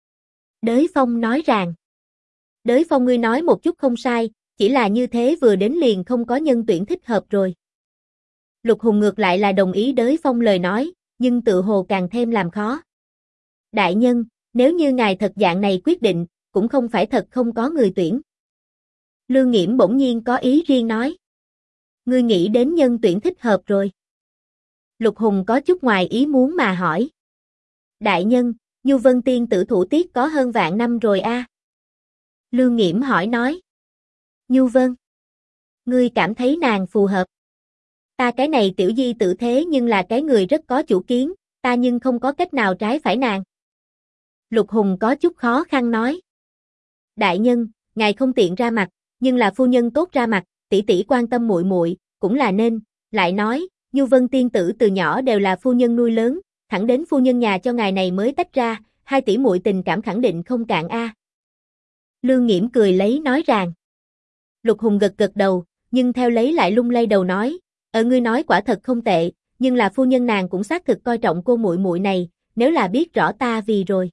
Đới Phong nói rằng. Đới Phong ngươi nói một chút không sai, chỉ là như thế vừa đến liền không có nhân tuyển thích hợp rồi. Lục Hùng ngược lại là đồng ý Đới Phong lời nói, nhưng tự hồ càng thêm làm khó. Đại nhân, nếu như ngài thật dạng này quyết định, cũng không phải thật không có người tuyển. Lương Nghiễm bỗng nhiên có ý riêng nói. Ngươi nghĩ đến nhân tuyển thích hợp rồi. Lục Hùng có chút ngoài ý muốn mà hỏi. Đại nhân, Nhu Vân Tiên tử thủ tiết có hơn vạn năm rồi a. Lương Nghiễm hỏi nói. Nhu Vân. Ngươi cảm thấy nàng phù hợp. Ta cái này tiểu di tự thế nhưng là cái người rất có chủ kiến, ta nhưng không có cách nào trái phải nàng. Lục Hùng có chút khó khăn nói. Đại nhân, ngài không tiện ra mặt, nhưng là phu nhân tốt ra mặt, tỷ tỷ quan tâm muội muội, cũng là nên, lại nói, Nhu Vân tiên tử từ nhỏ đều là phu nhân nuôi lớn, thẳng đến phu nhân nhà cho ngài này mới tách ra, hai tỷ muội tình cảm khẳng định không cạn a. Lương Nghiễm cười lấy nói rằng. Lục Hùng gật gật đầu, nhưng theo lấy lại lung lay đầu nói, ngươi nói quả thật không tệ, nhưng là phu nhân nàng cũng xác thực coi trọng cô muội muội này, nếu là biết rõ ta vì rồi.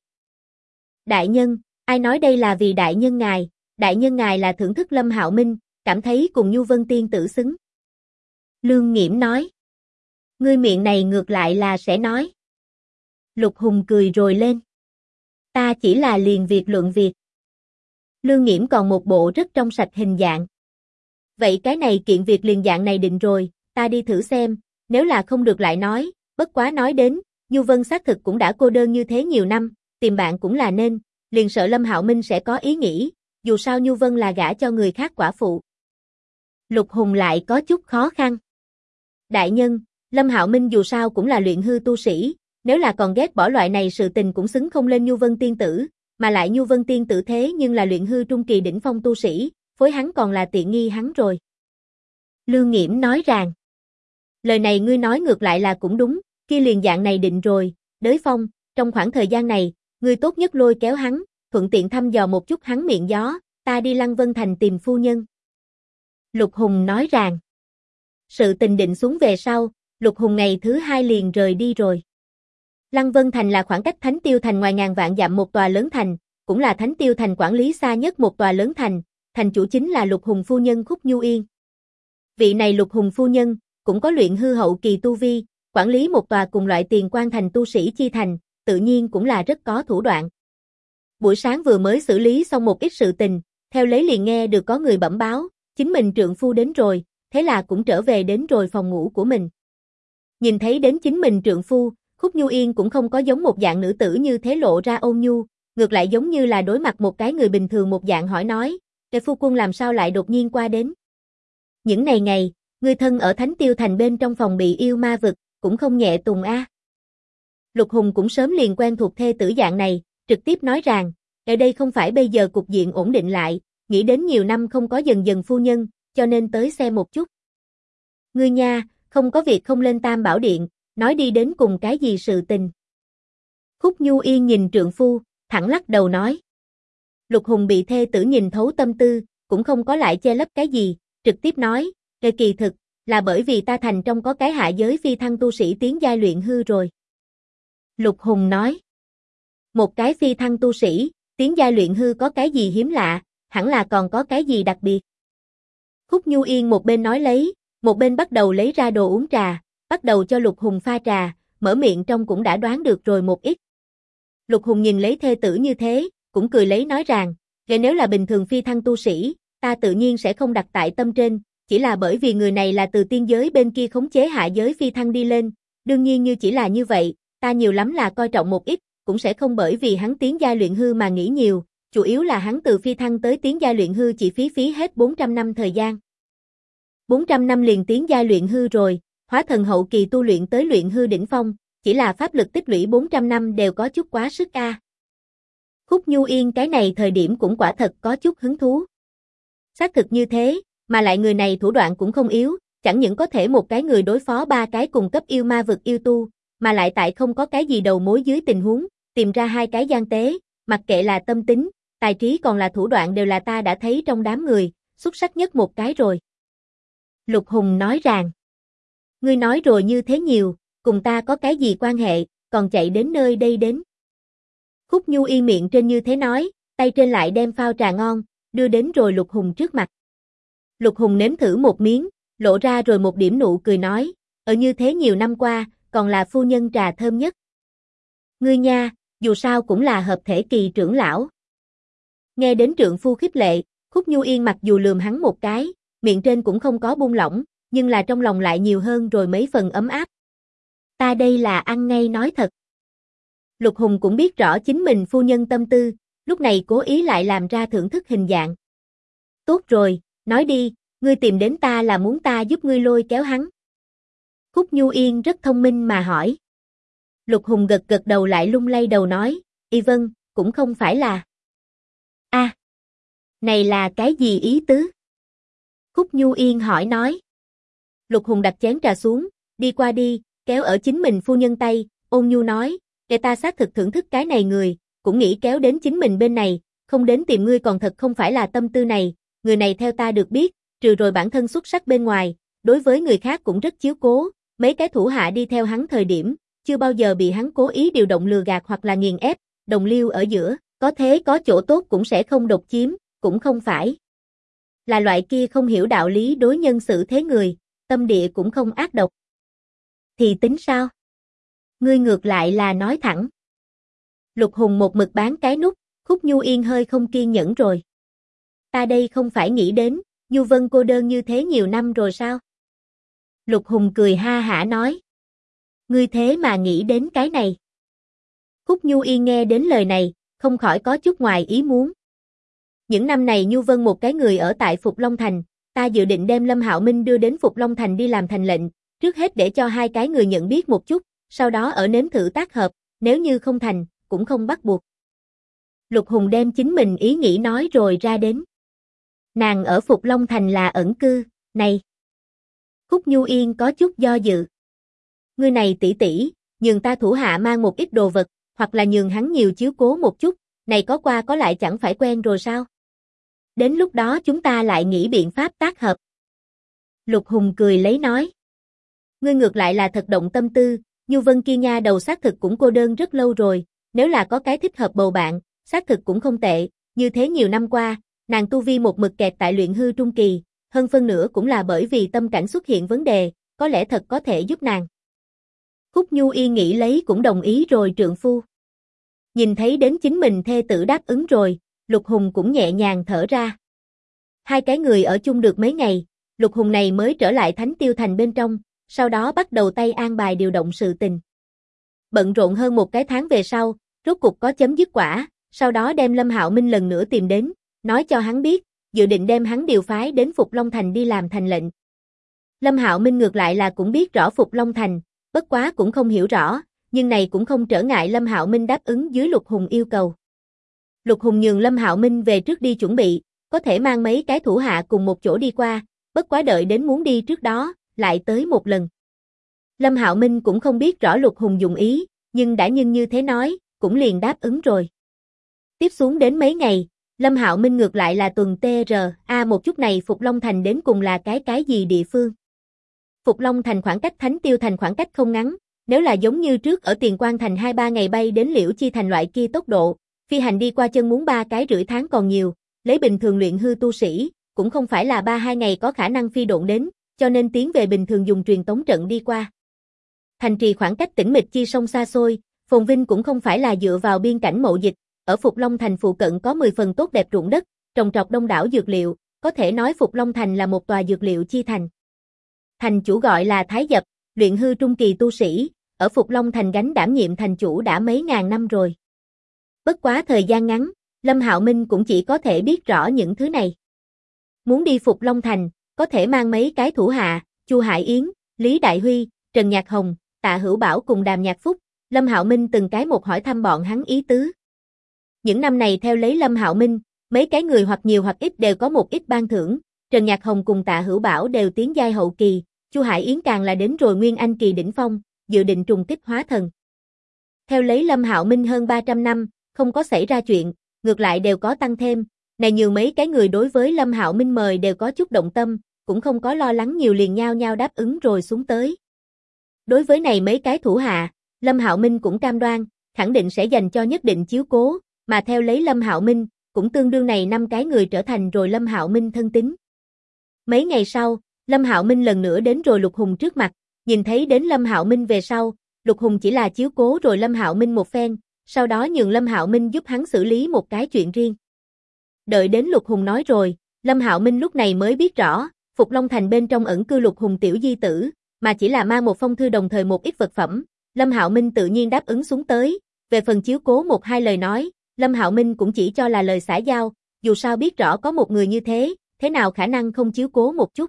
Đại nhân, ai nói đây là vì đại nhân ngài là thưởng thức Lâm Hạo Minh, cảm thấy cùng Nhu Vân tiên tử xứng. Lương Nghiễm nói. Ngươi miệng này ngược lại là sẽ nói. Lục Hùng cười rồi lên. Ta chỉ là liền việc luận việc. Lương Nghiễm còn một bộ rất trong sạch hình dạng. Vậy cái này kiện việc liền dạng này định rồi, ta đi thử xem, nếu là không được lại nói, bất quá nói đến, Nhu Vân xác thực cũng đã cô đơn như thế nhiều năm, tìm bạn cũng là nên, liền sợ Lâm Hạo Minh sẽ có ý nghĩ, dù sao Nhu Vân là gả cho người khác quả phụ. Lục Hùng lại có chút khó khăn. Đại nhân, Lâm Hạo Minh dù sao cũng là luyện hư tu sĩ, nếu là còn ghét bỏ loại này sự tình cũng xứng không lên Nhu Vân tiên tử, mà lại Nhu Vân tiên tử thế nhưng là luyện hư trung kỳ đỉnh phong tu sĩ, phối hắn còn là tiện nghi hắn rồi. Lương Nghiễm nói rằng, lời này ngươi nói ngược lại là cũng đúng, kia liền dạng này định rồi, Đới Phong, trong khoảng thời gian này, ngươi tốt nhất lôi kéo hắn, thuận tiện thăm dò một chút hắn miệng gió, ta đi Lăng Vân Thành tìm phu nhân. Lục Hùng nói rằng, Sự tình định xuống về sau, Lục Hùng ngày thứ 2 liền rời đi rồi. Lăng Vân Thành là khoảng cách Thánh Tiêu Thành ngoài ngàn vạn dặm một tòa lớn thành, cũng là Thánh Tiêu Thành quản lý xa nhất một tòa lớn thành, thành chủ chính là Lục Hùng phu nhân Khúc Nhu Yên. Vị này Lục Hùng phu nhân, cũng có luyện hư hậu kỳ tu vi, quản lý một tòa cùng loại Tiền Quan thành tu sĩ chi thành, tự nhiên cũng là rất có thủ đoạn. Buổi sáng vừa mới xử lý xong một ít sự tình, theo lấy liền nghe được có người bẩm báo, chính mình trượng phu đến rồi, thế là cũng trở về đến rồi phòng ngủ của mình. Nhìn thấy đến chính mình trượng phu, Khúc Nhu Yên cũng không có giống một dạng nữ tử như thế lộ ra ôn nhu, ngược lại giống như là đối mặt một cái người bình thường một dạng hỏi nói, "Cái phu quân làm sao lại đột nhiên qua đến? Những này ngày, ngươi thân ở Thánh Tiêu Thành bên trong phòng bị yêu ma vực, cũng không nhẹ tùng a." Lục Hùng cũng sớm liền quen thuộc thê tử dạng này, trực tiếp nói rằng, ở đây không phải bây giờ cục diện ổn định lại, nghĩ đến nhiều năm không có dần dần phu nhân, cho nên tới xem một chút. Ngươi nha, không có việc không lên Tam Bảo Điện, nói đi đến cùng cái gì sự tình. Khúc Nhu Yên nhìn trượng phu, thẳng lắc đầu nói. Lục Hùng bị thê tử nhìn thấu tâm tư, cũng không có lại che lấp cái gì, trực tiếp nói, kỳ thực, là bởi vì ta thành trong có cái hạ giới phi thăng tu sĩ tiến giai luyện hư rồi. Lục Hùng nói, một cái phi thăng tu sĩ, tiến giai luyện hư có cái gì hiếm lạ, hẳn là còn có cái gì đặc biệt. Khúc Nhu Yên một bên nói lấy, một bên bắt đầu lấy ra đồ uống trà, bắt đầu cho Lục Hùng pha trà, mở miệng trong cũng đã đoán được rồi một ít. Lục Hùng nhìn lấy thê tử như thế, cũng cười lấy nói rằng, nếu là bình thường phi thăng tu sĩ, ta tự nhiên sẽ không đặt tại tâm trên, chỉ là bởi vì người này là từ tiên giới bên kia khống chế hạ giới phi thăng đi lên, đương nhiên như chỉ là như vậy, ta nhiều lắm là coi trọng một ít, cũng sẽ không bởi vì hắn tiến giai luyện hư mà nghĩ nhiều, chủ yếu là hắn từ phi thăng tới tiến giai luyện hư chỉ phí hết 400 năm thời gian. 400 năm liền tiến giai luyện hư rồi, hóa thần hậu kỳ tu luyện tới luyện hư đỉnh phong, chỉ là pháp lực tích lũy 400 năm đều có chút quá sức a. Khúc Nhu Yên cái này thời điểm cũng quả thật có chút hứng thú. Xác thực như thế, mà lại người này thủ đoạn cũng không yếu, chẳng những có thể một cái người đối phó ba cái cùng cấp yêu ma vực yêu tu, mà lại tại không có cái gì đầu mối dưới tình huống, tìm ra hai cái gian tế, mặc kệ là tâm tính, tài trí còn là thủ đoạn đều là ta đã thấy trong đám người, xuất sắc nhất một cái rồi. Lục Hùng nói rằng, ngươi nói rồi như thế nhiều, cùng ta có cái gì quan hệ, còn chạy đến nơi đây đến. Khúc Nhu Yên miệng trên như thế nói, tay trên lại đem phao trà ngon, đưa đến rồi Lục Hùng trước mặt. Lục Hùng nếm thử một miếng, lộ ra rồi một điểm nụ cười nói, ở như thế nhiều năm qua, còn là phu nhân trà thơm nhất. Ngươi nha, dù sao cũng là hợp thể kỳ trưởng lão. Nghe đến trượng phu khích lệ, Khúc Nhu Yên mặc dù lườm hắn một cái, miệng trên cũng không có buông lỏng, nhưng là trong lòng lại nhiều hơn rồi mấy phần ấm áp. Ta đây là ăn ngay nói thật. Lục Hùng cũng biết rõ chính mình phu nhân tâm tư, lúc này cố ý lại làm ra thưởng thức hình dạng. Tốt rồi, nói đi, ngươi tìm đến ta là muốn ta giúp ngươi lôi kéo hắn. Khúc Nhu Yên rất thông minh mà hỏi. Lục Hùng gật gật đầu lại lung lay đầu nói, y vâng, cũng không phải là. A, này là cái gì ý tứ? Khúc Nhu Yên hỏi nói. Lục Hùng đặt chén trà xuống, đi qua đi, kéo ở chính mình phu nhân tay, ôn nhu nói, để ta xác thực thưởng thức cái này người, cũng nghĩ kéo đến chính mình bên này, không đến tìm ngươi còn thật không phải là tâm tư này, người này theo ta được biết, trừ rồi bản thân xuất sắc bên ngoài, đối với người khác cũng rất chiếu cố, mấy cái thủ hạ đi theo hắn thời điểm, chưa bao giờ bị hắn cố ý điều động lừa gạt hoặc là nghiền ép, đồng liêu ở giữa, có thế có chỗ tốt cũng sẽ không độc chiếm, cũng không phải là loại kia không hiểu đạo lý đối nhân xử thế người, tâm địa cũng không ác độc. Thì tính sao? Ngươi ngược lại là nói thẳng. Lục Hùng một mực bán cái nút, Khúc Nhu Yên hơi không kiên nhẫn rồi. Ta đây không phải nghĩ đến, Nhu Vân cô đơn như thế nhiều năm rồi sao? Lục Hùng cười ha hả nói. Ngươi thế mà nghĩ đến cái này. Khúc Nhu Yên nghe đến lời này, không khỏi có chút ngoài ý muốn. Những năm này Nhu Vân một cái người ở tại Phục Long Thành, ta dự định đem Lâm Hạo Minh đưa đến Phục Long Thành đi làm thành lệnh, trước hết để cho hai cái người nhận biết một chút, sau đó ở nếm thử tác hợp, nếu như không thành, cũng không bắt buộc. Lục Hùng đem chính mình ý nghĩ nói rồi ra đến. Nàng ở Phục Long Thành là ẩn cư, này. Khúc Nhu Yên có chút do dự. Ngươi này tỷ tỷ, nhường ta thủ hạ mang một ít đồ vật, hoặc là nhường hắn nhiều chiếu cố một chút, này có qua có lại chẳng phải quen rồi sao? Đến lúc đó chúng ta lại nghĩ biện pháp tác hợp. Lục Hùng cười lấy nói. Ngươi ngược lại là thật động tâm tư, Nhu Vân kia nha đầu xác thực cũng cô đơn rất lâu rồi, nếu là có cái thích hợp bầu bạn, xác thực cũng không tệ, như thế nhiều năm qua, nàng tu vi một mực kẹt tại luyện hư trung kỳ, hơn phân nửa cũng là bởi vì tâm cảnh xuất hiện vấn đề, có lẽ thật có thể giúp nàng. Khúc Nhu Y nghĩ lấy cũng đồng ý rồi trượng phu. Nhìn thấy đến chính mình thê tử đáp ứng rồi, Lục Hùng cũng nhẹ nhàng thở ra. Hai cái người ở chung được mấy ngày, Lục Hùng này mới trở lại Thánh Tiêu Thành bên trong, sau đó bắt đầu tay an bài điều động sự tình. Bận rộn hơn một cái tháng về sau, rốt cục có chấm dứt quả, sau đó đem Lâm Hạo Minh lần nữa tìm đến, nói cho hắn biết, dự định đem hắn điều phái đến Phục Long Thành đi làm thành lệnh. Lâm Hạo Minh ngược lại là cũng biết rõ Phục Long Thành, bất quá cũng không hiểu rõ, nhưng này cũng không trở ngại Lâm Hạo Minh đáp ứng dưới Lục Hùng yêu cầu. Lục Hùng nhường Lâm Hạo Minh về trước đi chuẩn bị, có thể mang mấy cái thủ hạ cùng một chỗ đi qua, bất quá đợi đến muốn đi trước đó, lại tới một lần. Lâm Hạo Minh cũng không biết rõ Lục Hùng dụng ý, nhưng đã như thế nói, cũng liền đáp ứng rồi. Tiếp xuống đến mấy ngày, Lâm Hạo Minh ngược lại là tuần TRA một chút này Phục Long Thành đến cùng là cái gì địa phương. Phục Long Thành khoảng cách Thánh Tiêu Thành khoảng cách không ngắn, nếu là giống như trước ở Tiền Quang Thành 2-3 ngày bay đến Liễu Chi Thành loại kia tốc độ, phi hành đi qua chân muốn 3,5 tháng còn nhiều, lấy bình thường luyện hư tu sĩ, cũng không phải là 3-2 ngày có khả năng phi độn đến, cho nên tiến về bình thường dùng truyền tống trận đi qua. Thành trì khoảng cách tĩnh mịch chi sông xa xôi, phồn vinh cũng không phải là dựa vào biên cảnh mậu dịch, ở Phục Long Thành phụ cận có 10 phần tốt đẹp ruộng đất, trồng trọt đông đảo dược liệu, có thể nói Phục Long Thành là một tòa dược liệu chi thành. Thành chủ gọi là Thái Dập, luyện hư trung kỳ tu sĩ, ở Phục Long Thành gánh đảm nhiệm thành chủ đã mấy ngàn năm rồi. Bất quá thời gian ngắn, Lâm Hạo Minh cũng chỉ có thể biết rõ những thứ này. Muốn đi Phục Long Thành, có thể mang mấy cái thủ hạ, Chu Hải Yến, Lý Đại Huy, Trần Nhạc Hồng, Tạ Hữu Bảo cùng Đàm Nhạc Phúc, Lâm Hạo Minh từng cái một hỏi thăm bọn hắn ý tứ. Những năm này theo lấy Lâm Hạo Minh, mấy cái người hoặc nhiều hoặc ít đều có một ít ban thưởng, Trần Nhạc Hồng cùng Tạ Hữu Bảo đều tiến giai hậu kỳ, Chu Hải Yến càng là đến rồi Nguyên Anh kỳ đỉnh phong, dự định trùng kích hóa thần. Theo lấy Lâm Hạo Minh hơn 300 năm, không có xảy ra chuyện, ngược lại đều có tăng thêm, này nhiều mấy cái người đối với Lâm Hạo Minh mời đều có chút động tâm, cũng không có lo lắng nhiều liền nhao nhao đáp ứng rồi xuống tới. Đối với này mấy cái thủ hạ, Lâm Hạo Minh cũng cam đoan, khẳng định sẽ dành cho nhất định chiếu cố, mà theo lấy Lâm Hạo Minh, cũng tương đương này 5 cái người trở thành rồi Lâm Hạo Minh thân tín. Mấy ngày sau, Lâm Hạo Minh lần nữa đến rồi Lục Hùng trước mặt, nhìn thấy đến Lâm Hạo Minh về sau, Lục Hùng chỉ là chiếu cố rồi Lâm Hạo Minh một phen, sau đó nhường Lâm Hạo Minh giúp hắn xử lý một cái chuyện riêng. Đợi đến Lục Hùng nói rồi, Lâm Hạo Minh lúc này mới biết rõ, Phục Long Thành bên trong ẩn cư Lục Hùng tiểu di tử, mà chỉ là mang một phong thư đồng thời một ít vật phẩm, Lâm Hạo Minh tự nhiên đáp ứng xuống tới, về phần chiếu cố một hai lời nói, Lâm Hạo Minh cũng chỉ cho là lời xã giao, dù sao biết rõ có một người như thế nào khả năng không chiếu cố một chút.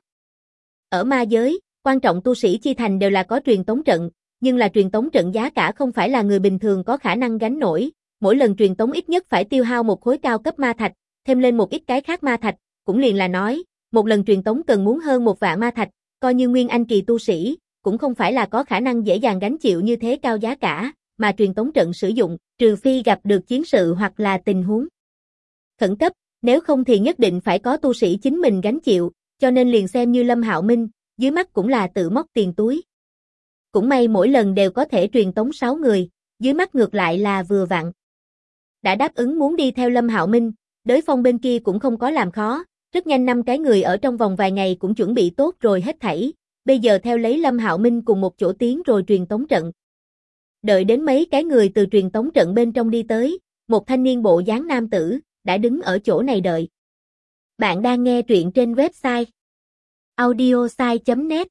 Ở ma giới, quan trọng tu sĩ chi thành đều là có truyền tống trận, nhưng là truyền tống trận giá cả không phải là người bình thường có khả năng gánh nổi, mỗi lần truyền tống ít nhất phải tiêu hao một khối cao cấp ma thạch, thêm lên một ít cái khác ma thạch, cũng liền là nói, một lần truyền tống cần muốn hơn 1 vạn ma thạch, coi như Nguyên Anh kỳ tu sĩ, cũng không phải là có khả năng dễ dàng gánh chịu như thế cao giá cả, mà truyền tống trận sử dụng, trừ phi gặp được chiến sự hoặc là tình huống khẩn cấp, nếu không thì nhất định phải có tu sĩ chính mình gánh chịu, cho nên liền xem như Lâm Hạo Minh, dưới mắt cũng là tự móc tiền túi. Cũng may mỗi lần đều có thể truyền tống 6 người, dưới mắt ngược lại là vừa vặn. Đã đáp ứng muốn đi theo Lâm Hạo Minh, Đới Phong bên kia cũng không có làm khó, rất nhanh 5 cái người ở trong vòng vài ngày cũng chuẩn bị tốt rồi hết thảy, bây giờ theo lấy Lâm Hạo Minh cùng một chỗ tiến rồi truyền tống trận. Đợi đến mấy cái người từ truyền tống trận bên trong đi tới, một thanh niên bộ dáng nam tử, đã đứng ở chỗ này đợi. Bạn đang nghe truyện trên website audiosai.net.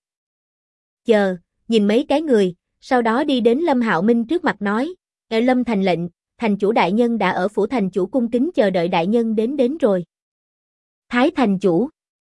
Chờ, nhìn mấy cái người, sau đó đi đến Lâm Hạo Minh trước mặt nói, Lâm thành lệnh, thành chủ đại nhân đã ở phủ thành chủ cung kính chờ đợi đại nhân đến rồi. Thái thành chủ.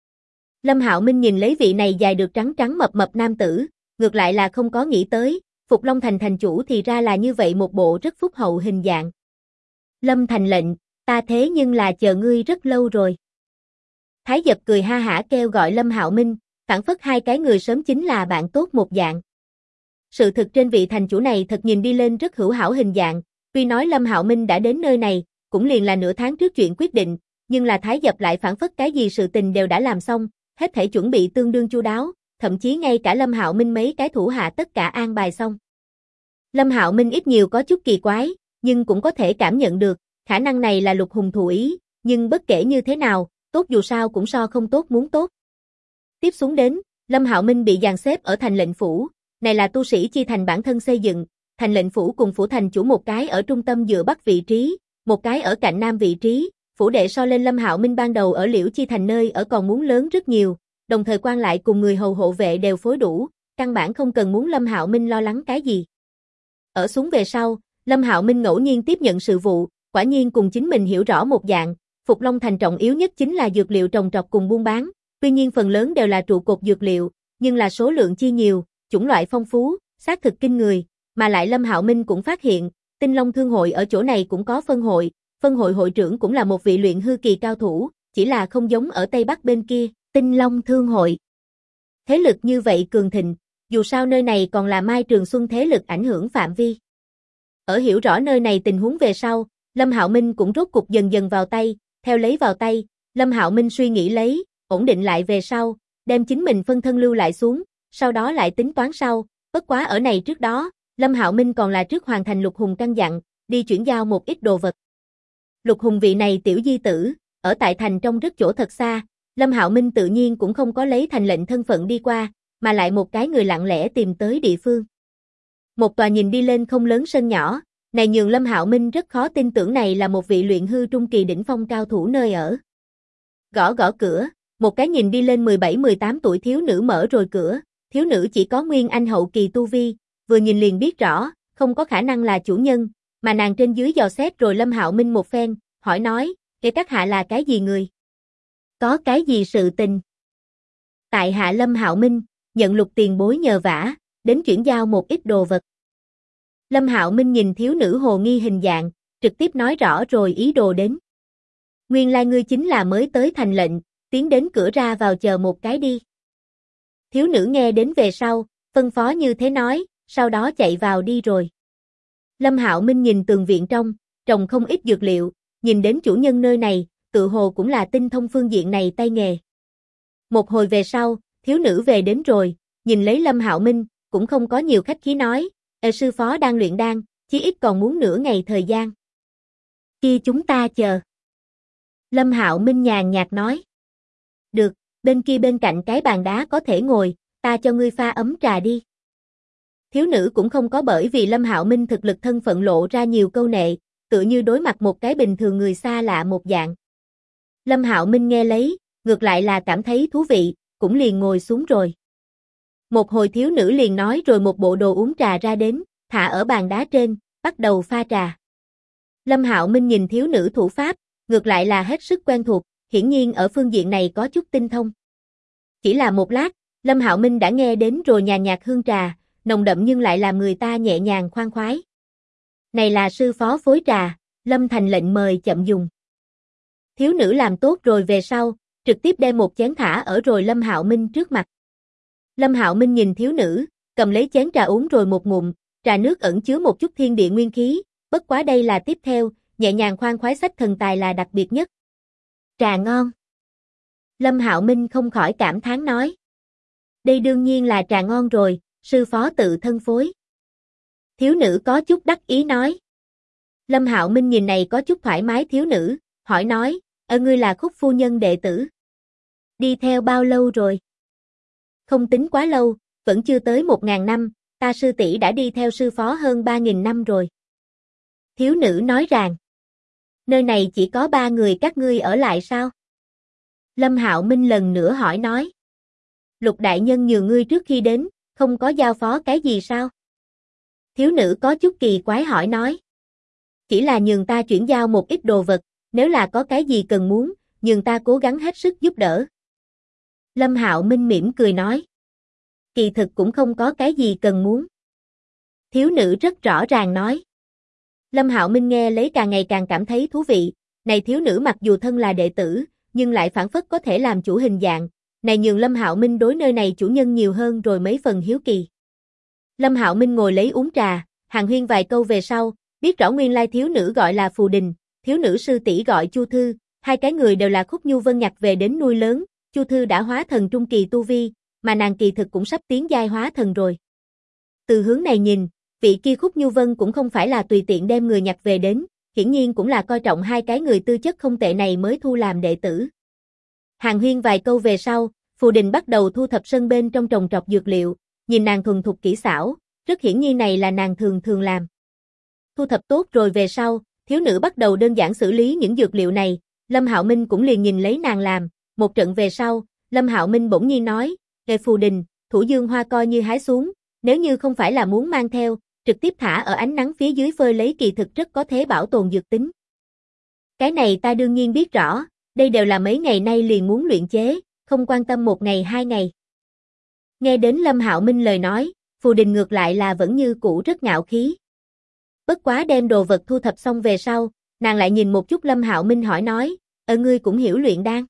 Lâm Hạo Minh nhìn lấy vị này dài được trắng trắng mập mập nam tử, ngược lại là không có nghĩ tới, Phục Long thành thành chủ thì ra là như vậy một bộ rất phúc hậu hình dạng. Lâm thành lệnh, ta thế nhưng là chờ ngươi rất lâu rồi. Thái Dập cười ha hả kêu gọi Lâm Hạo Minh, phảng phất hai cái người sớm chính là bạn tốt một dạng. Sự thực trên vị thành chủ này thật nhìn đi lên rất hữu hảo hình dạng, tuy nói Lâm Hạo Minh đã đến nơi này, cũng liền là nửa tháng trước chuyện quyết định, nhưng là Thái Dập lại phảng phất cái gì sự tình đều đã làm xong, hết thảy chuẩn bị tương đương chu đáo, thậm chí ngay cả Lâm Hạo Minh mấy cái thủ hạ tất cả an bài xong. Lâm Hạo Minh ít nhiều có chút kỳ quái, nhưng cũng có thể cảm nhận được, khả năng này là Lục Hùng thụ ý, nhưng bất kể như thế nào, tốt dù sao cũng so không tốt muốn tốt. Tiếp xuống đến, Lâm Hạo Minh bị dàn xếp ở thành lệnh phủ, này là tu sĩ chi thành bản thân xây dựng, thành lệnh phủ cùng phủ thành chủ một cái ở trung tâm dựa bắc vị trí, một cái ở cạnh nam vị trí, phủ đệ so lên Lâm Hạo Minh ban đầu ở Liễu Chi thành nơi ở còn muốn lớn rất nhiều, đồng thời quan lại cùng người hầu hộ vệ đều phối đủ, căn bản không cần muốn Lâm Hạo Minh lo lắng cái gì. Ở xuống về sau, Lâm Hạo Minh ngẫu nhiên tiếp nhận sự vụ, quả nhiên cùng chính mình hiểu rõ một dạng, Phục Long thành trọng yếu nhất chính là dược liệu trồng trọt cùng buôn bán, tuy nhiên phần lớn đều là trụ cột dược liệu, nhưng là số lượng chi nhiều, chủng loại phong phú, xác thực kinh người, mà lại Lâm Hạo Minh cũng phát hiện, Tinh Long Thương hội ở chỗ này cũng có phân hội hội trưởng cũng là một vị luyện hư kỳ cao thủ, chỉ là không giống ở Tây Bắc bên kia, Tinh Long Thương hội. Thế lực như vậy cường thịnh, dù sao nơi này còn là Mai Trường Xuân thế lực ảnh hưởng phạm vi. Ở hiểu rõ nơi này tình huống về sau, Lâm Hạo Minh cũng rốt cục dần dần vào tay, theo lấy vào tay, Lâm Hạo Minh suy nghĩ lấy, ổn định lại về sau, đem chính mình phân thân lưu lại xuống, sau đó lại tính toán sau, bất quá ở này trước đó, Lâm Hạo Minh còn là trước hoàn thành Lục Hùng căn dặn, đi chuyển giao một ít đồ vật. Lục Hùng vị này tiểu di tử, ở tại thành trong rất chỗ thật xa, Lâm Hạo Minh tự nhiên cũng không có lấy thành lệnh thân phận đi qua, mà lại một cái người lặng lẽ tìm tới địa phương. Một tòa nhìn đi lên không lớn sân nhỏ, này nhường Lâm Hạo Minh rất khó tin tưởng này là một vị luyện hư trung kỳ đỉnh phong cao thủ nơi ở. Gõ gõ cửa, một cái nhìn đi lên 17-18 tuổi thiếu nữ mở rồi cửa, thiếu nữ chỉ có nguyên anh hậu kỳ tu vi, vừa nhìn liền biết rõ, không có khả năng là chủ nhân, mà nàng trên dưới dò xét rồi Lâm Hạo Minh một phen, hỏi nói, kẻ các hạ là cái gì người? Có cái gì sự tình? Tại hạ Lâm Hạo Minh, nhận Lục tiền bối nhờ vả, đến chuyển giao một ít đồ vật. Lâm Hạo Minh nhìn thiếu nữ hồ nghi hình dạng, trực tiếp nói rõ rồi ý đồ đến. Nguyên lai ngươi chính là mới tới thành lệnh, tiến đến cửa ra vào chờ một cái đi. Thiếu nữ nghe đến về sau, phân phó như thế nói, sau đó chạy vào đi rồi. Lâm Hạo Minh nhìn tường viện trong, trồng không ít dược liệu, nhìn đến chủ nhân nơi này, tự hồ cũng là tinh thông phương diện này tay nghề. Một hồi về sau, thiếu nữ về đến rồi, nhìn lấy Lâm Hạo Minh, cũng không có nhiều khách khí nói, sư phó đang luyện đan, chí ít còn muốn nửa ngày thời gian. Kia chúng ta chờ. Lâm Hạo Minh nhàn nhạt nói. Được, bên kia bên cạnh cái bàn đá có thể ngồi, ta cho ngươi pha ấm trà đi. Thiếu nữ cũng không có bởi vì Lâm Hạo Minh thực lực thân phận lộ ra nhiều câu nệ, tựa như đối mặt một cái bình thường người xa lạ một dạng. Lâm Hạo Minh nghe lấy, ngược lại là cảm thấy thú vị, cũng liền ngồi xuống rồi. Một hồi thiếu nữ liền nói rồi một bộ đồ uống trà ra đến, thả ở bàn đá trên, bắt đầu pha trà. Lâm Hạo Minh nhìn thiếu nữ thủ pháp, ngược lại là hết sức quen thuộc, hiển nhiên ở phương diện này có chút tinh thông. Chỉ là một lát, Lâm Hạo Minh đã nghe đến rồi nhàn nhạt hương trà, nồng đậm nhưng lại làm người ta nhẹ nhàng khoan khoái. Này là sư phó phối trà, Lâm thành lệnh mời chậm dùng. Thiếu nữ làm tốt rồi về sau, trực tiếp đem một chén thả ở rồi Lâm Hạo Minh trước mặt. Lâm Hạo Minh nhìn thiếu nữ, cầm lấy chén trà uống rồi một ngụm, trà nước ẩn chứa một chút thiên địa nguyên khí, bất quá đây là tiếp theo, nhẹ nhàng khoan khoái sách thần tài là đặc biệt nhất. Trà ngon. Lâm Hạo Minh không khỏi cảm thán nói. Đây đương nhiên là trà ngon rồi, sư phó tự thân phối. Thiếu nữ có chút đắc ý nói. Lâm Hạo Minh nhìn này có chút thoải mái thiếu nữ, hỏi nói, ngươi là Khúc phu nhân đệ tử. Đi theo bao lâu rồi? Không tính quá lâu, vẫn chưa tới 1000 năm, ta sư tỷ đã đi theo sư phó hơn 3000 năm rồi. Thiếu nữ nói rằng, nơi này chỉ có 3 người các ngươi ở lại sao? Lâm Hạo Minh lần nữa hỏi nói. Lục đại nhân nhường ngươi trước khi đến, không có giao phó cái gì sao? Thiếu nữ có chút kỳ quái hỏi nói. Chỉ là nhường ta chuyển giao một ít đồ vật, nếu là có cái gì cần muốn, nhường ta cố gắng hết sức giúp đỡ. Lâm Hạo Minh mỉm cười nói. Kỳ thực cũng không có cái gì cần muốn. Thiếu nữ rất rõ ràng nói. Lâm Hạo Minh nghe lấy càng ngày càng cảm thấy thú vị, này thiếu nữ mặc dù thân là đệ tử, nhưng lại phản phất có thể làm chủ hình dạng, này nhường Lâm Hạo Minh đối nơi này chủ nhân nhiều hơn rồi mấy phần hiếu kỳ. Lâm Hạo Minh ngồi lấy uống trà, hàn huyên vài câu về sau, biết rõ nguyên lai thiếu nữ gọi là Phù Đình, thiếu nữ sư tỷ gọi Chu Thư, hai cái người đều là Khúc Nhu Vân nhặt về đến nuôi lớn, Chu Thư đã hóa thần trung kỳ tu vi, mà nàng kỳ thực cũng sắp tiến giai hóa thần rồi. Từ hướng này nhìn, vị kia Khúc Nhu Vân cũng không phải là tùy tiện đem người nhặt về đến, hiển nhiên cũng là coi trọng hai cái người tư chất không tệ này mới thu làm đệ tử. Hàn huyên vài câu về sau, Phù Đình bắt đầu thu thập sân bên trong trồng trọt dược liệu, nhìn nàng thuần thục kỹ xảo, rất hiển nhiên này là nàng thường thường làm. Thu thập tốt rồi về sau, thiếu nữ bắt đầu đơn giản xử lý những dược liệu này, Lâm Hạo Minh cũng liền nhìn lấy nàng làm, một trận về sau, Lâm Hạo Minh bỗng nhiên nói, "Ê Phù Đình, Thủ Dương Hoa coi như hái xuống, nếu như không phải là muốn mang theo, trực tiếp thả ở ánh nắng phía dưới phơi lấy kỳ thực rất có thế bảo tồn dược tính." Cái này ta đương nhiên biết rõ, đây đều là mấy ngày nay liền muốn luyện chế, không quan tâm một ngày hai ngày. Nghe đến Lâm Hạo Minh lời nói, Phù Đình ngược lại là vẫn như cũ rất ngạo khí. Bất quá đem đồ vật thu thập xong về sau, nàng lại nhìn một chút Lâm Hạo Minh hỏi nói, ngươi cũng hiểu luyện đan.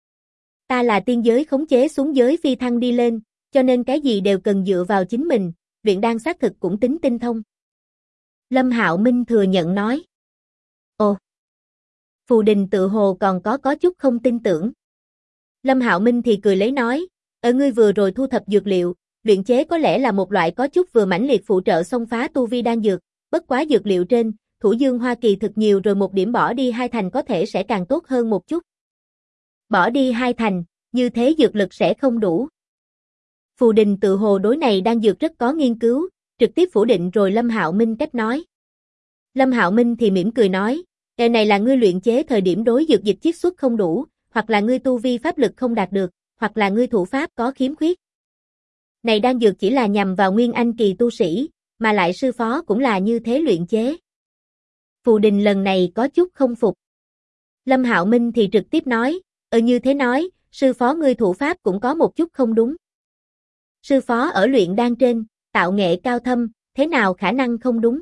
Ta là tiên giới khống chế xuống giới phi thăng đi lên, cho nên cái gì đều cần dựa vào chính mình, luyện đan xác thực cũng tính tinh thông. Lâm Hạo Minh thừa nhận nói. Ồ. Phù Đình tự hồ còn có chút không tin tưởng. Lâm Hạo Minh thì cười lấy nói, ở ngươi vừa rồi thu thập dược liệu, luyện chế có lẽ là một loại có chút vừa mãnh liệt phụ trợ xông phá tu vi đan dược, bất quá dược liệu trên, Thủ Dương Hoa kỳ thực nhiều rồi một điểm bỏ đi hai thành có thể sẽ càng tốt hơn một chút. Bỏ đi hai thành, như thế dược lực sẽ không đủ. Phù Đình tự hồ đối này đan dược rất có nghiên cứu, trực tiếp phủ định rồi Lâm Hạo Minh cách nói. Lâm Hạo Minh thì mỉm cười nói, cái này là ngươi luyện chế thời điểm đối dược dịch chiết xuất không đủ, hoặc là ngươi tu vi pháp lực không đạt được, hoặc là ngươi thủ pháp có khiếm khuyết. Này đan dược chỉ là nhằm vào nguyên anh kỳ tu sĩ, mà lại sư phó cũng là như thế luyện chế. Phù Đình lần này có chút không phục. Lâm Hạo Minh thì trực tiếp nói, như thế nói, sư phó ngươi thủ pháp cũng có một chút không đúng. Sư phó ở luyện đan trên, tạo nghệ cao thâm, thế nào khả năng không đúng?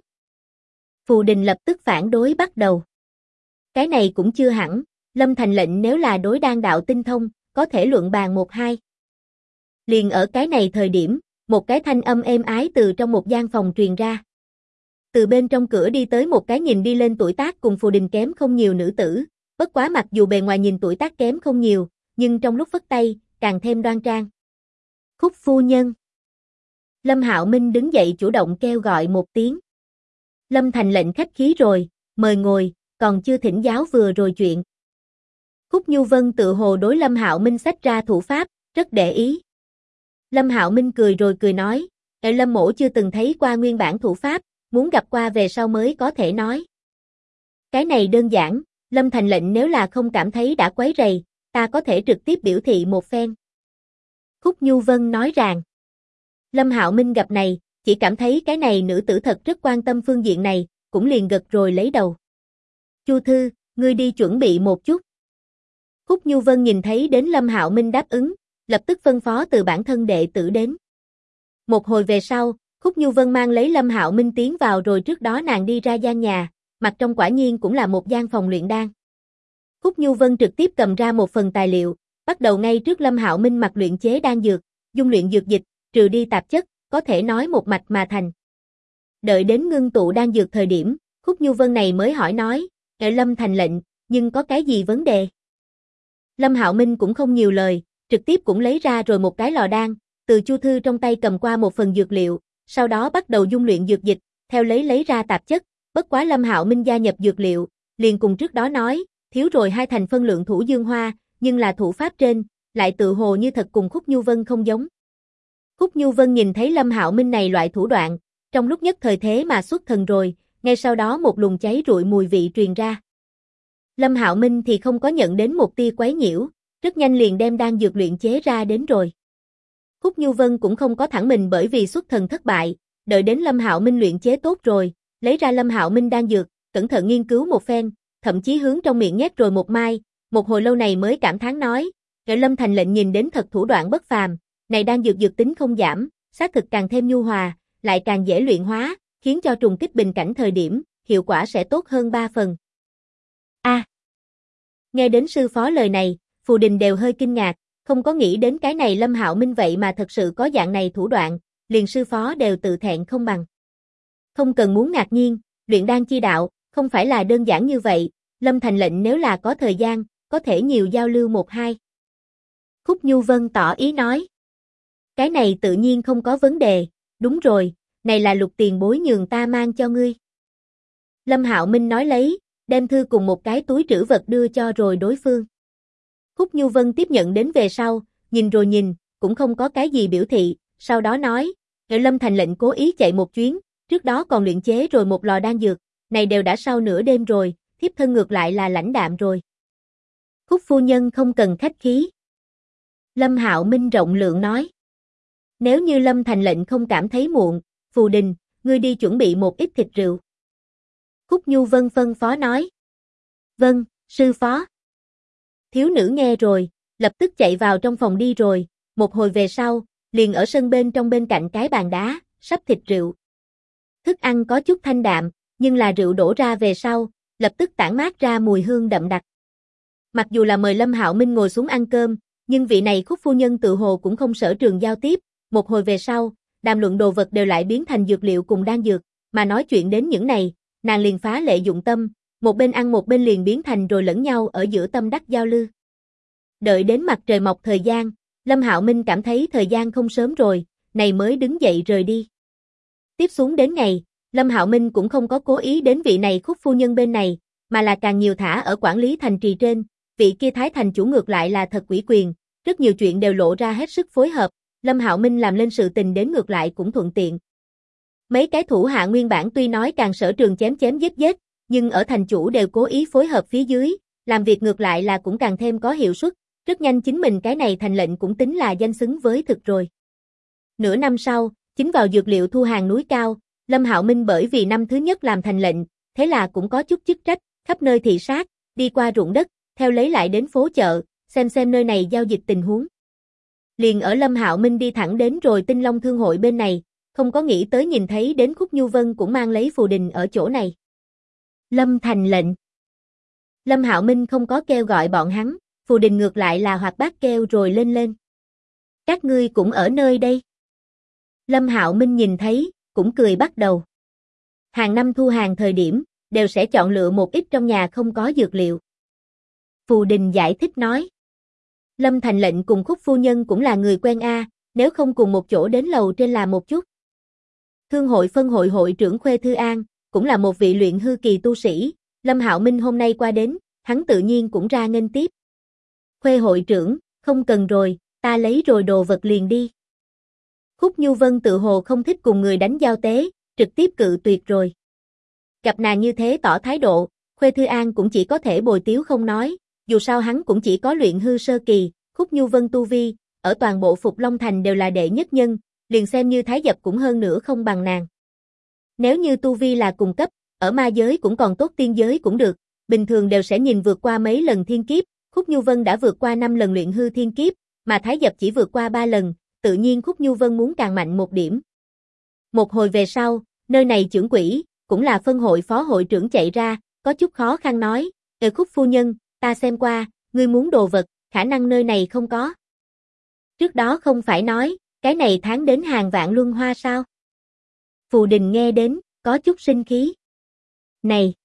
Phù Đình lập tức phản đối bắt đầu. Cái này cũng chưa hẳn, Lâm Thành lệnh nếu là đối đan đạo tinh thông, có thể luận bàn một hai. Liền ở cái này thời điểm, một cái thanh âm êm ái từ trong một gian phòng truyền ra. Từ bên trong cửa đi tới một cái nhìn đi lên tuổi tác cùng Phù Đình kém không nhiều nữ tử, bất quá mặc dù bề ngoài nhìn tuổi tác kém không nhiều, nhưng trong lúc phất tay, càng thêm đoan trang. Khúc phu nhân. Lâm Hạo Minh đứng dậy chủ động kêu gọi một tiếng. Lâm Thành lệnh khách khí rồi, mời ngồi, còn chưa thỉnh giáo vừa rồi chuyện. Khúc Nhu Vân tự hồ đối Lâm Hạo Minh xách ra thủ pháp, rất để ý. Lâm Hạo Minh cười rồi cười nói, Lâm mỗ chưa từng thấy qua nguyên bản thủ pháp, muốn gặp qua về sau mới có thể nói. Cái này đơn giản, Lâm Thành lệnh nếu là không cảm thấy đã quấy rầy, ta có thể trực tiếp biểu thị một phen. Khúc Nhu Vân nói rằng, Lâm Hạo Minh gặp này, chỉ cảm thấy cái này nữ tử thật rất quan tâm phương diện này, cũng liền gật rồi lấy đầu. Chu Thư, ngươi đi chuẩn bị một chút. Khúc Nhu Vân nhìn thấy đến Lâm Hạo Minh đáp ứng, lập tức phân phó từ bản thân đệ tử đến. Một hồi về sau, Khúc Nhu Vân mang lấy Lâm Hạo Minh tiến vào rồi trước đó nàng đi ra gian nhà, mặt trong quả nhiên cũng là một gian phòng luyện đan. Khúc Nhu Vân trực tiếp cầm ra một phần tài liệu, bắt đầu ngay trước Lâm Hạo Minh mặt luyện chế đan dược, dung luyện dược dịch, trừ đi tạp chất, có thể nói một mạch mà thành. Đợi đến ngưng tụ đan dược thời điểm, Khúc Nhu Vân này mới hỏi nói, Lâm Thành lệnh, nhưng có cái gì vấn đề? Lâm Hạo Minh cũng không nhiều lời, trực tiếp cũng lấy ra rồi một cái lò đan, từ Chu Thư trong tay cầm qua một phần dược liệu, sau đó bắt đầu dung luyện dược dịch, theo lấy ra tạp chất, bất quá Lâm Hạo Minh gia nhập dược liệu, liền cùng trước đó nói, thiếu rồi hai thành phân lượng Thủ Dương Hoa, nhưng là thủ pháp trên, lại tự hồ như thật cùng Khúc Nhu Vân không giống. Khúc Nhu Vân nhìn thấy Lâm Hạo Minh này loại thủ đoạn, trong lúc nhất thời thế mà xuất thần rồi, ngay sau đó một luồng cháy rụi mùi vị truyền ra. Lâm Hạo Minh thì không có nhận đến một tia quấy nhiễu, rất nhanh liền đem đan dược luyện chế ra đến rồi. Khúc Nhu Vân cũng không có thẳng mình bởi vì xuất thần thất bại, đợi đến Lâm Hạo Minh luyện chế tốt rồi, lấy ra Lâm Hạo Minh đan dược, cẩn thận nghiên cứu một phen, thậm chí hướng trong miệng nhét rồi một mai, một hồi lâu này mới cảm thán nói, Lâm Thành lệnh nhìn đến thật thủ đoạn bất phàm, này đan dược dược tính không giảm, xác thực càng thêm nhu hòa, lại càng dễ luyện hóa, khiến cho trùng kích bình cảnh thời điểm, hiệu quả sẽ tốt hơn 3 phần. Nghe đến sư phó lời này, Phù Đình đều hơi kinh ngạc, không có nghĩ đến cái này Lâm Hạo Minh vậy mà thật sự có dạng này thủ đoạn, liền sư phó đều tự thẹn không bằng. Không cần muốn ngạc nhiên, luyện đan chi đạo, không phải là đơn giản như vậy, Lâm Thành lệnh nếu là có thời gian, có thể nhiều giao lưu một hai. Khúc Nhu Vân tỏ ý nói. Cái này tự nhiên không có vấn đề, đúng rồi, này là Lục tiền bối nhường ta mang cho ngươi. Lâm Hạo Minh nói lấy, đem thư cùng một cái túi trữ vật đưa cho rồi đối phương. Khúc Nhu Vân tiếp nhận đến về sau, nhìn rồi nhìn, cũng không có cái gì biểu thị, sau đó nói, Lâm Thành lệnh cố ý chạy một chuyến, trước đó còn luyện chế rồi một lò đan dược, này đều đã sau nửa đêm rồi, thiếp thân ngược lại là lãnh đạm rồi. Khúc phu nhân không cần khách khí. Lâm Hạo Minh rộng lượng nói. Nếu như Lâm Thành lệnh không cảm thấy muộn, Phù Đình, ngươi đi chuẩn bị một ít thịt rượu. Khúc Nhu Vân phân phó nói. Vâng, sư phó. Thiếu nữ nghe rồi, lập tức chạy vào trong phòng đi rồi, một hồi về sau, liền ở sân bên trong bên cạnh cái bàn đá, sắp thịt rượu. Thức ăn có chút thanh đạm, nhưng là rượu đổ ra về sau, lập tức tản mát ra mùi hương đậm đặc. Mặc dù là mời Lâm Hạo Minh ngồi xuống ăn cơm, nhưng vị này Khúc phu nhân tự hồ cũng không sở trường giao tiếp, một hồi về sau, đàm luận đồ vật đều lại biến thành dược liệu cùng đan dược, mà nói chuyện đến những này, nàng liền phá lệ dụng tâm, một bên ăn một bên liền biến thành rồi lẫn nhau ở giữa tâm đắc giao lưu. Đợi đến mặt trời mọc thời gian, Lâm Hạo Minh cảm thấy thời gian không sớm rồi, này mới đứng dậy rời đi. Tiếp xuống đến ngày, Lâm Hạo Minh cũng không có cố ý đến vị này Khúc phu nhân bên này, mà là càng nhiều thả ở quản lý thành trì trên, vị kia Thái thành chủ ngược lại là thật ủy quyền, rất nhiều chuyện đều lộ ra hết sức phối hợp, Lâm Hạo Minh làm lên sự tình đến ngược lại cũng thuận tiện. Mấy cái thủ hạ nguyên bản tuy nói càng sở trường chém chém giết giết, nhưng ở thành chủ đều cố ý phối hợp phía dưới, làm việc ngược lại là cũng càng thêm có hiệu suất, rất nhanh chính mình cái này thành lệnh cũng tính là danh xứng với thực rồi. Nửa năm sau, chính vào dược liệu thu hàng núi cao, Lâm Hạo Minh bởi vì năm thứ nhất làm thành lệnh, thế là cũng có chút chức trách, khắp nơi thị sát, đi qua ruộng đất, theo lấy lại đến phố chợ, xem nơi này giao dịch tình huống. Liền ở Lâm Hạo Minh đi thẳng đến rồi Tinh Long Thương hội bên này, không có nghĩ tới nhìn thấy đến Khúc Nhu Vân cũng mang lấy Phù Đình ở chỗ này. Lâm thành lệnh. Lâm Hạo Minh không có kêu gọi bọn hắn, Phù Đình ngược lại là hoạt bát kêu rồi lên. Các ngươi cũng ở nơi đây. Lâm Hạo Minh nhìn thấy, cũng cười bắt đầu. Hàng năm thu hàng thời điểm, đều sẽ chọn lựa một ít trong nhà không có dược liệu. Phù Đình giải thích nói. Lâm thành lệnh cùng Khúc phu nhân cũng là người quen a, nếu không cùng một chỗ đến lầu trên là một chút. Thương hội phân hội hội trưởng Khuê Thư An, cũng là một vị luyện hư kỳ tu sĩ, Lâm Hạo Minh hôm nay qua đến, hắn tự nhiên cũng ra nghênh tiếp. Khuê hội trưởng, không cần rồi, ta lấy rồi đồ vật liền đi. Khúc Nhu Vân tự hồ không thích cùng người đánh giao tế, trực tiếp cự tuyệt rồi. Gặp nàng như thế tỏ thái độ, Khuê Thư An cũng chỉ có thể bồi tiếu không nói, dù sao hắn cũng chỉ có luyện hư sơ kỳ, Khúc Nhu Vân tu vi, ở toàn bộ Phục Long Thành đều là đệ nhất nhân, liền xem như thái dập cũng hơn nữa không bằng nàng. Nếu như tu vi là cùng cấp, ở ma giới cũng còn tốt tiên giới cũng được, bình thường đều sẽ nhìn vượt qua mấy lần thiên kiếp, Khúc Nhu Vân đã vượt qua 5 lần luyện hư thiên kiếp, mà thái dập chỉ vượt qua 3 lần, tự nhiên Khúc Nhu Vân muốn càng mạnh một điểm. Một hồi về sau, nơi này trưởng quỹ, cũng là phân hội phó hội trưởng chạy ra, có chút khó khăn nói, Khúc phu nhân, ta xem qua, ngươi muốn đồ vật, khả năng nơi này không có. Trước đó không phải nói, cái này tháng đến hàng vạn luân hoa sao? Phù Đình nghe đến, có chút sinh khí. Này!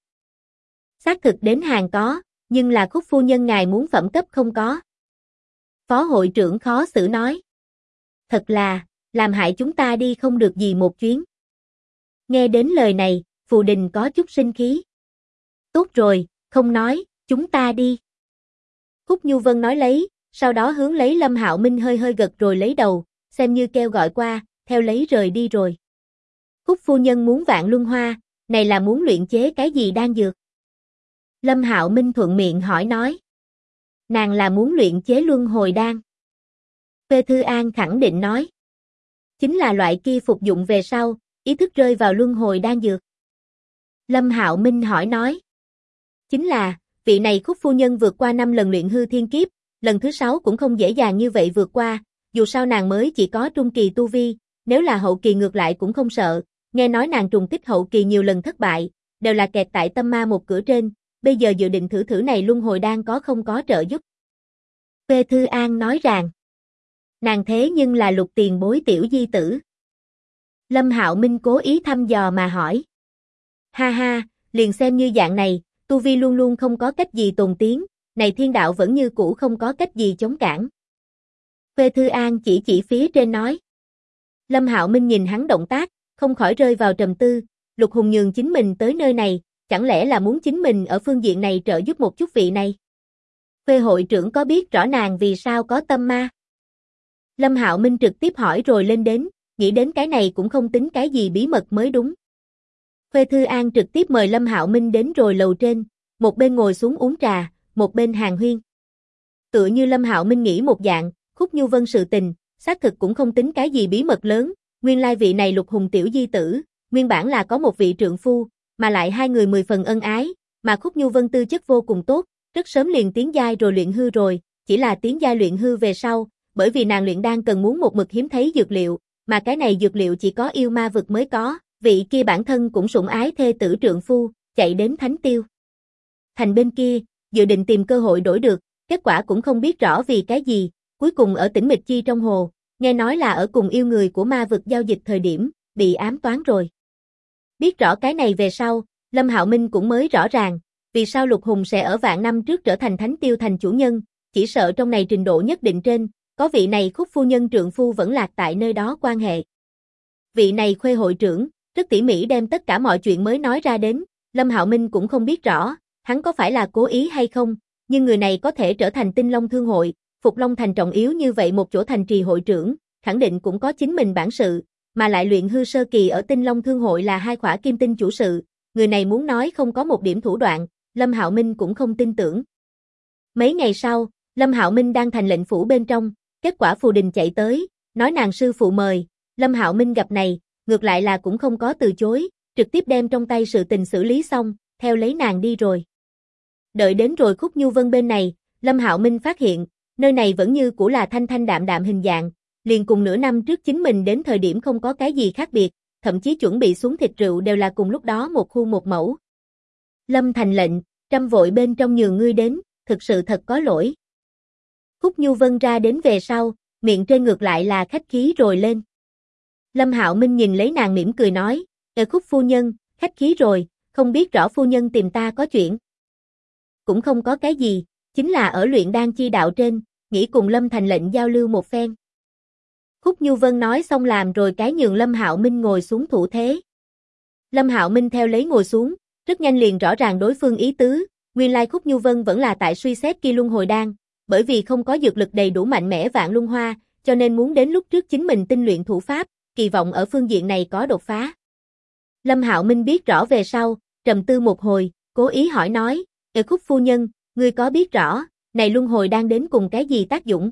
Xác thực đến hàng có, nhưng là Khúc phu nhân ngài muốn phẩm cấp không có. Phó hội trưởng khó xử nói. Thật là, làm hại chúng ta đi không được gì một chuyến. Nghe đến lời này, Phù Đình có chút sinh khí. Tốt rồi, không nói, chúng ta đi. Khúc Nhu Vân nói lấy, sau đó hướng lấy Lâm Hạo Minh hơi hơi gật rồi lấy đầu, xem như kêu gọi qua, theo lấy rời đi rồi. Khúc phu nhân muốn vạn luân hoa, này là muốn luyện chế cái gì đan dược? Lâm Hạo Minh thuận miệng hỏi nói. Nàng là muốn luyện chế luân hồi đan. Khuê Thư An khẳng định nói. Chính là loại kia phục dụng về sau, ý thức rơi vào luân hồi đan dược. Lâm Hạo Minh hỏi nói. Chính là, vị này Khúc phu nhân vượt qua 5 lần luyện hư thiên kiếp, lần thứ 6 cũng không dễ dàng như vậy vượt qua, dù sao nàng mới chỉ có trung kỳ tu vi, nếu là hậu kỳ ngược lại cũng không sợ, nghe nói nàng trùng kích hậu kỳ nhiều lần thất bại, đều là kẹt tại tâm ma một cửa trên, bây giờ dự định thử này luân hồi đan có không có trợ giúp. Khuê Thư An nói rằng, nàng thế nhưng là Lục tiền bối tiểu di tử. Lâm Hạo Minh cố ý thăm dò mà hỏi. Ha ha, liền xem như dạng này, tu vi luôn luôn không có cách gì tồn tiến, này thiên đạo vẫn như cũ không có cách gì chống cản. Khuê Thư An chỉ phía trên nói. Lâm Hạo Minh nhìn hắn động tác, không khỏi rơi vào trầm tư, Lục Hùng nhường chính mình tới nơi này, chẳng lẽ là muốn chính mình ở phương diện này trợ giúp một chút vị này? Khuê hội trưởng có biết rõ nàng vì sao có tâm ma? Lâm Hạo Minh trực tiếp hỏi rồi lên đến, nghĩ đến cái này cũng không tính cái gì bí mật mới đúng. Khuê Thư An trực tiếp mời Lâm Hạo Minh đến rồi lầu trên, một bên ngồi xuống uống trà, một bên hàn huyên. Tựa như Lâm Hạo Minh nghĩ một dạng, Khúc Nhu Vân sự tình, xác thực cũng không tính cái gì bí mật lớn, nguyên lai vị này Lục Hùng tiểu di tử, nguyên bản là có một vị trượng phu, mà lại hai người 10 phần ân ái, mà Khúc Nhu Vân tư chất vô cùng tốt, rất sớm liền tiến giai rồi luyện hư rồi, chỉ là tiến giai luyện hư về sau, bởi vì nàng luyện đan cần muốn một mực hiếm thấy dược liệu, mà cái này dược liệu chỉ có yêu ma vực mới có, vị kia bản thân cũng sủng ái thê tử trượng phu, chạy đến Thánh Tiêu Thành bên kia, dự định tìm cơ hội đổi được, kết quả cũng không biết rõ vì cái gì, cuối cùng ở Tĩnh Mịch Chi trong hồ, nghe nói là ở cùng yêu người của ma vực giao dịch thời điểm, bị ám toán rồi. Biết rõ cái này về sau, Lâm Hạo Minh cũng mới rõ ràng, vì sao Lục Hùng sẽ ở vạn năm trước trở thành Thánh Tiêu Thành chủ nhân, chỉ sợ trong này trình độ nhất định trên, có vị này Khúc phu nhân trượng phu vẫn lạc tại nơi đó quan hệ. Vị này Khuê hội trưởng, rất tỉ mỉ đem tất cả mọi chuyện mới nói ra đến, Lâm Hạo Minh cũng không biết rõ, hắn có phải là cố ý hay không, nhưng người này có thể trở thành Tinh Long Thương hội, Phục Long Thành trọng yếu như vậy một chỗ thành trì hội trưởng, khẳng định cũng có chính mình bản sự, mà lại luyện hư sơ kỳ ở Tinh Long Thương hội là hai khỏa kim tinh chủ sự, người này muốn nói không có một điểm thủ đoạn, Lâm Hạo Minh cũng không tin tưởng. Mấy ngày sau, Lâm Hạo Minh đang thành lệnh phủ bên trong, kết quả Phù Đình chạy tới, nói nàng sư phụ mời, Lâm Hạo Minh gặp này, ngược lại là cũng không có từ chối, trực tiếp đem trong tay sự tình xử lý xong, theo lấy nàng đi rồi. Đợi đến rồi Khúc Nhu Vân bên này, Lâm Hạo Minh phát hiện, nơi này vẫn như cũ là thanh thanh đạm đạm hình dạng, liền cùng nửa năm trước chính mình đến thời điểm không có cái gì khác biệt, thậm chí chuẩn bị xuống thịt rượu đều là cùng lúc đó một khu một mẫu. Lâm thành lệnh, trăm vội bên trong nhường ngươi đến, thực sự thật có lỗi. Khúc Nhu Vân ra đến về sau, miệng trên ngược lại là khách khí rồi lên. Lâm Hạo Minh nhìn lấy nàng mỉm cười nói, Khúc phu nhân, khách khí rồi, không biết rõ phu nhân tìm ta có chuyện. Cũng không có cái gì, chính là ở luyện đan chi đạo trên, nghĩ cùng Lâm thành lệnh giao lưu một phen. Khúc Nhu Vân nói xong làm rồi cái nhường Lâm Hạo Minh ngồi xuống thủ thế. Lâm Hạo Minh theo lấy ngồi xuống, rất nhanh liền rõ ràng đối phương ý tứ, nguyên lai Khúc Nhu Vân vẫn là tại suy xét kia luân hồi đan, bởi vì không có dược lực đầy đủ mạnh mẽ vạn luân hoa, cho nên muốn đến lúc trước chính mình tinh luyện thủ pháp, kỳ vọng ở phương diện này có đột phá. Lâm Hạo Minh biết rõ về sau, trầm tư một hồi, cố ý hỏi nói, Khúc phu nhân, ngươi có biết rõ, này luân hồi đang đến cùng cái gì tác dụng?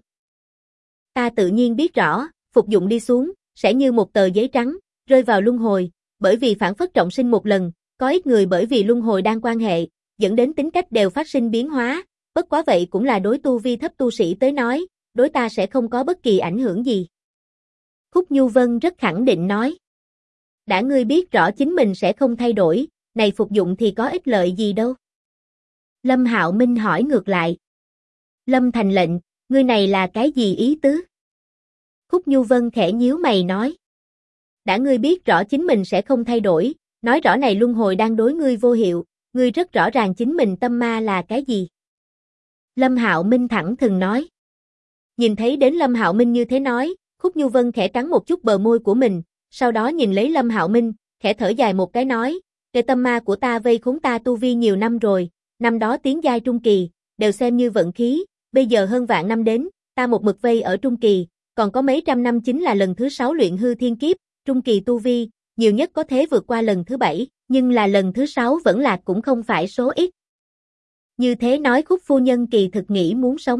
Ta tự nhiên biết rõ, phục dụng đi xuống, sẽ như một tờ giấy trắng, rơi vào luân hồi, bởi vì phản phất trọng sinh một lần, có ít người bởi vì luân hồi đang quan hệ, dẫn đến tính cách đều phát sinh biến hóa, bất quá vậy cũng là đối tu vi thấp tu sĩ tới nói, đối ta sẽ không có bất kỳ ảnh hưởng gì. Khúc Nhu Vân rất khẳng định nói. Đã ngươi biết rõ chính mình sẽ không thay đổi, này phục dụng thì có ích lợi gì đâu. Lâm Hạo Minh hỏi ngược lại. Lâm thành lệnh, ngươi này là cái gì ý tứ? Khúc Nhu Vân khẽ nhíu mày nói. Đã ngươi biết rõ chính mình sẽ không thay đổi, nói rõ này luân hồi đang đối ngươi vô hiệu, ngươi rất rõ ràng chính mình tâm ma là cái gì. Lâm Hạo Minh thẳng thừng nói. Nhìn thấy đến Lâm Hạo Minh như thế nói, Khúc Nhu Vân khẽ cắn một chút bờ môi của mình, sau đó nhìn lấy Lâm Hạo Minh, khẽ thở dài một cái nói, cái tâm ma của ta vây khốn ta tu vi nhiều năm rồi, năm đó tiến giai trung kỳ, đều xem như vận khí, bây giờ hơn vạn năm đến, ta một mực vây ở trung kỳ, còn có mấy trăm năm chính là lần thứ 6 luyện hư thiên kiếp, trung kỳ tu vi, nhiều nhất có thể vượt qua lần thứ 7, nhưng là lần thứ 6 vẫn là cũng không phải số ít. Như thế nói Khúc phu nhân kỳ thực nghĩ muốn sống.